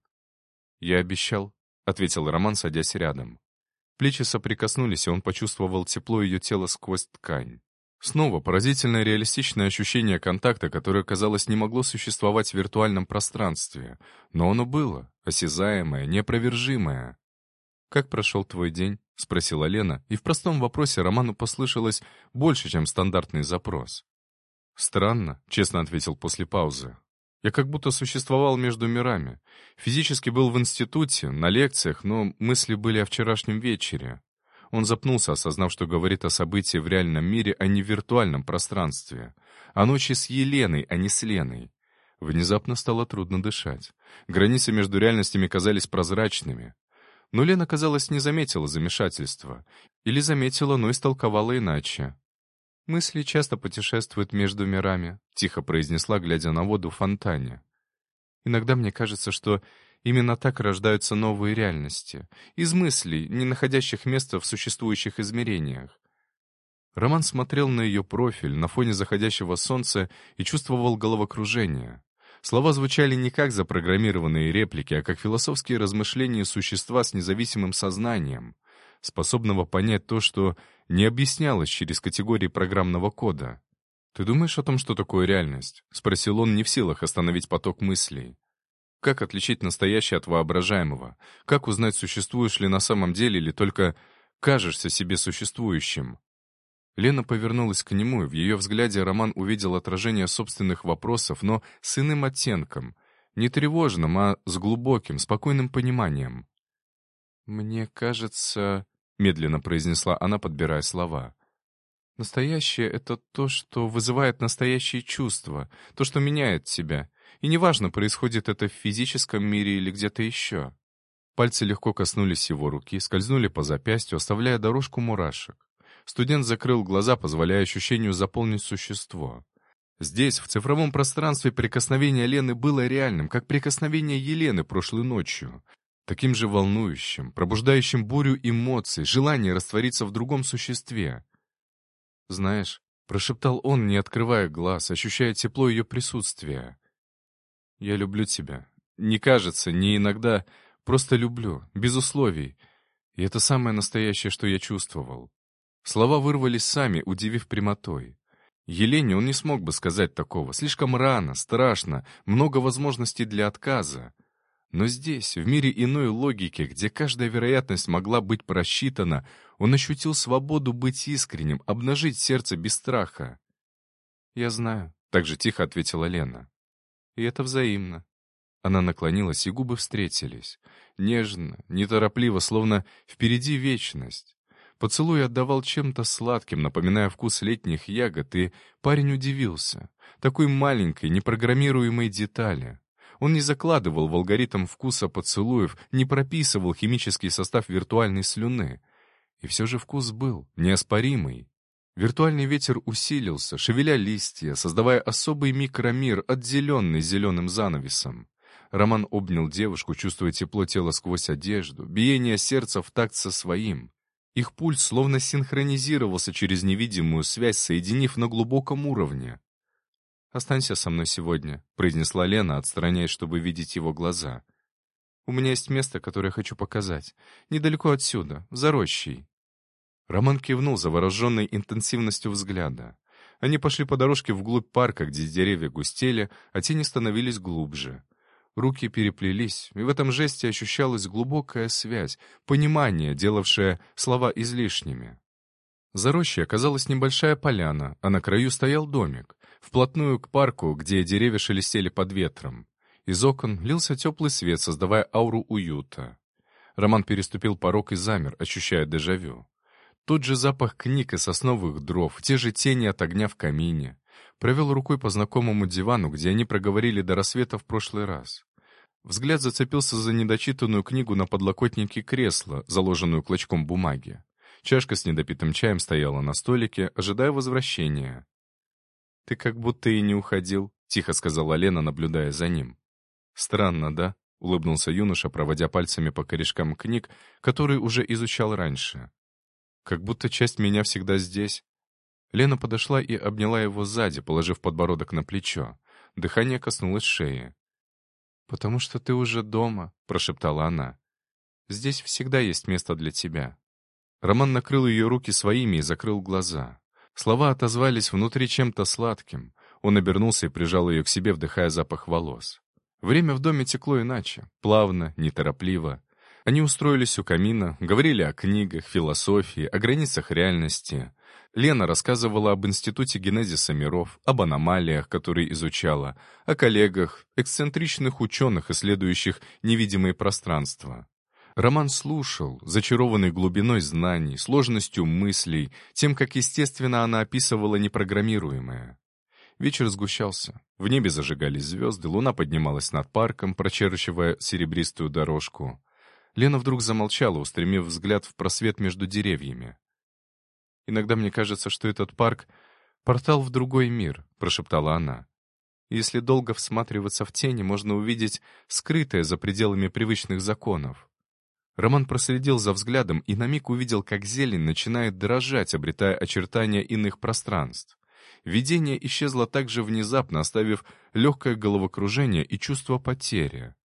«Я обещал», — ответил Роман, садясь рядом. Плечи соприкоснулись, и он почувствовал тепло ее тела сквозь ткань. Снова поразительное реалистичное ощущение контакта, которое, казалось, не могло существовать в виртуальном пространстве. Но оно было, осязаемое, неопровержимое. «Как прошел твой день?» — спросила Лена, и в простом вопросе Роману послышалось больше, чем стандартный запрос. «Странно», — честно ответил после паузы. «Я как будто существовал между мирами. Физически был в институте, на лекциях, но мысли были о вчерашнем вечере». Он запнулся, осознав, что говорит о событии в реальном мире, а не в виртуальном пространстве. О ночи с Еленой, а не с Леной. Внезапно стало трудно дышать. Границы между реальностями казались прозрачными. Но Лена, казалось, не заметила замешательства. Или заметила, но истолковала иначе. «Мысли часто путешествуют между мирами», — тихо произнесла, глядя на воду в фонтане. «Иногда мне кажется, что именно так рождаются новые реальности. Из мыслей, не находящих места в существующих измерениях». Роман смотрел на ее профиль на фоне заходящего солнца и чувствовал головокружение. Слова звучали не как запрограммированные реплики, а как философские размышления существа с независимым сознанием, способного понять то, что не объяснялось через категории программного кода. «Ты думаешь о том, что такое реальность?» — спросил он, не в силах остановить поток мыслей. «Как отличить настоящее от воображаемого? Как узнать, существуешь ли на самом деле или только кажешься себе существующим?» Лена повернулась к нему, и в ее взгляде Роман увидел отражение собственных вопросов, но с иным оттенком, не тревожным, а с глубоким, спокойным пониманием. «Мне кажется...» — медленно произнесла она, подбирая слова. «Настоящее — это то, что вызывает настоящие чувства, то, что меняет тебя. И неважно, происходит это в физическом мире или где-то еще». Пальцы легко коснулись его руки, скользнули по запястью, оставляя дорожку мурашек. Студент закрыл глаза, позволяя ощущению заполнить существо. Здесь, в цифровом пространстве, прикосновение Лены было реальным, как прикосновение Елены прошлой ночью. Таким же волнующим, пробуждающим бурю эмоций, желание раствориться в другом существе. «Знаешь», — прошептал он, не открывая глаз, ощущая тепло ее присутствия. «Я люблю тебя. Не кажется, не иногда. Просто люблю, без условий. И это самое настоящее, что я чувствовал». Слова вырвались сами, удивив прямотой. Елене он не смог бы сказать такого. Слишком рано, страшно, много возможностей для отказа. Но здесь, в мире иной логики, где каждая вероятность могла быть просчитана, он ощутил свободу быть искренним, обнажить сердце без страха. «Я знаю», — так же тихо ответила Лена. «И это взаимно». Она наклонилась, и губы встретились. Нежно, неторопливо, словно впереди вечность. Поцелуй отдавал чем-то сладким, напоминая вкус летних ягод, и парень удивился. Такой маленькой, непрограммируемой детали. Он не закладывал в алгоритм вкуса поцелуев, не прописывал химический состав виртуальной слюны. И все же вкус был, неоспоримый. Виртуальный ветер усилился, шевеля листья, создавая особый микромир, отделенный зеленым занавесом. Роман обнял девушку, чувствуя тепло тела сквозь одежду, биение сердца в такт со своим. Их пульс словно синхронизировался через невидимую связь, соединив на глубоком уровне. «Останься со мной сегодня», — произнесла Лена, отстраняясь, чтобы видеть его глаза. «У меня есть место, которое хочу показать. Недалеко отсюда, за рощей». Роман кивнул, завороженный интенсивностью взгляда. Они пошли по дорожке вглубь парка, где деревья густели, а тени становились глубже. Руки переплелись, и в этом жесте ощущалась глубокая связь, понимание, делавшее слова излишними. За рощей оказалась небольшая поляна, а на краю стоял домик, вплотную к парку, где деревья шелестели под ветром. Из окон лился теплый свет, создавая ауру уюта. Роман переступил порог и замер, ощущая дежавю. Тот же запах книг и сосновых дров, те же тени от огня в камине. Провел рукой по знакомому дивану, где они проговорили до рассвета в прошлый раз. Взгляд зацепился за недочитанную книгу на подлокотнике кресла, заложенную клочком бумаги. Чашка с недопитым чаем стояла на столике, ожидая возвращения. «Ты как будто и не уходил», — тихо сказала Лена, наблюдая за ним. «Странно, да?» — улыбнулся юноша, проводя пальцами по корешкам книг, которые уже изучал раньше. «Как будто часть меня всегда здесь». Лена подошла и обняла его сзади, положив подбородок на плечо. Дыхание коснулось шеи. «Потому что ты уже дома», — прошептала она. «Здесь всегда есть место для тебя». Роман накрыл ее руки своими и закрыл глаза. Слова отозвались внутри чем-то сладким. Он обернулся и прижал ее к себе, вдыхая запах волос. Время в доме текло иначе, плавно, неторопливо. Они устроились у камина, говорили о книгах, философии, о границах реальности. Лена рассказывала об институте генезиса миров, об аномалиях, которые изучала, о коллегах, эксцентричных ученых, исследующих невидимые пространства. Роман слушал, зачарованный глубиной знаний, сложностью мыслей, тем, как естественно она описывала непрограммируемое. Вечер сгущался. В небе зажигались звезды, луна поднималась над парком, прочерчивая серебристую дорожку. Лена вдруг замолчала, устремив взгляд в просвет между деревьями. «Иногда мне кажется, что этот парк — портал в другой мир», — прошептала она. «Если долго всматриваться в тени, можно увидеть скрытое за пределами привычных законов». Роман проследил за взглядом и на миг увидел, как зелень начинает дрожать, обретая очертания иных пространств. Видение исчезло так же внезапно, оставив легкое головокружение и чувство потери.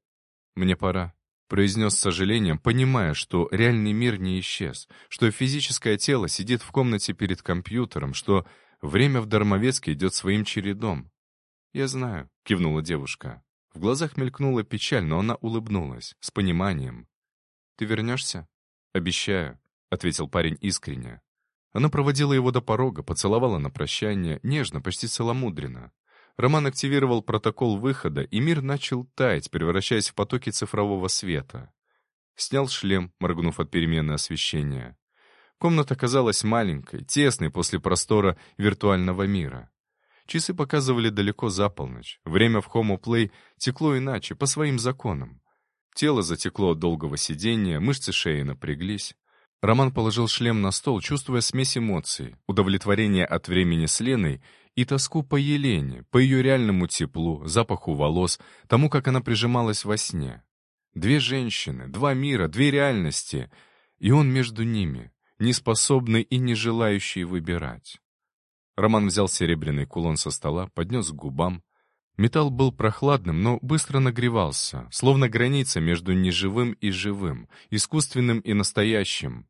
«Мне пора», — произнес с сожалением, понимая, что реальный мир не исчез, что физическое тело сидит в комнате перед компьютером, что время в Дармовецке идет своим чередом. «Я знаю», — кивнула девушка. В глазах мелькнула печаль, но она улыбнулась, с пониманием. «Ты вернешься?» «Обещаю», — ответил парень искренне. Она проводила его до порога, поцеловала на прощание, нежно, почти целомудренно. Роман активировал протокол выхода, и мир начал таять, превращаясь в потоки цифрового света. Снял шлем, моргнув от перемены освещения. Комната казалась маленькой, тесной после простора виртуального мира. Часы показывали далеко за полночь. Время в Homo Play текло иначе, по своим законам. Тело затекло от долгого сидения, мышцы шеи напряглись. Роман положил шлем на стол, чувствуя смесь эмоций, удовлетворение от времени с Леной и тоску по Елене, по ее реальному теплу, запаху волос, тому, как она прижималась во сне. Две женщины, два мира, две реальности, и он между ними, неспособный и не желающий выбирать. Роман взял серебряный кулон со стола, поднес к губам. Металл был прохладным, но быстро нагревался, словно граница между неживым и живым, искусственным и настоящим.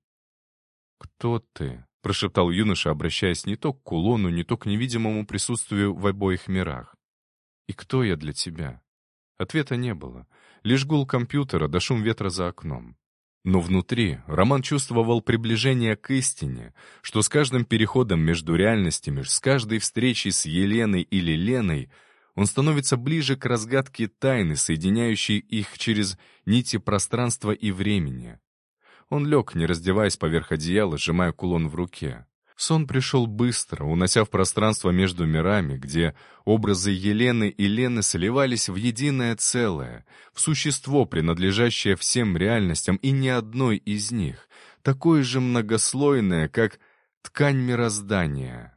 «Кто ты?» — прошептал юноша, обращаясь не то к кулону, не то к невидимому присутствию в обоих мирах. «И кто я для тебя?» Ответа не было. Лишь гул компьютера да шум ветра за окном. Но внутри Роман чувствовал приближение к истине, что с каждым переходом между реальностями, с каждой встречей с Еленой или Леной он становится ближе к разгадке тайны, соединяющей их через нити пространства и времени. Он лег, не раздеваясь, поверх одеяла, сжимая кулон в руке. Сон пришел быстро, унося в пространство между мирами, где образы Елены и Лены сливались в единое целое, в существо, принадлежащее всем реальностям, и ни одной из них, такое же многослойное, как ткань мироздания.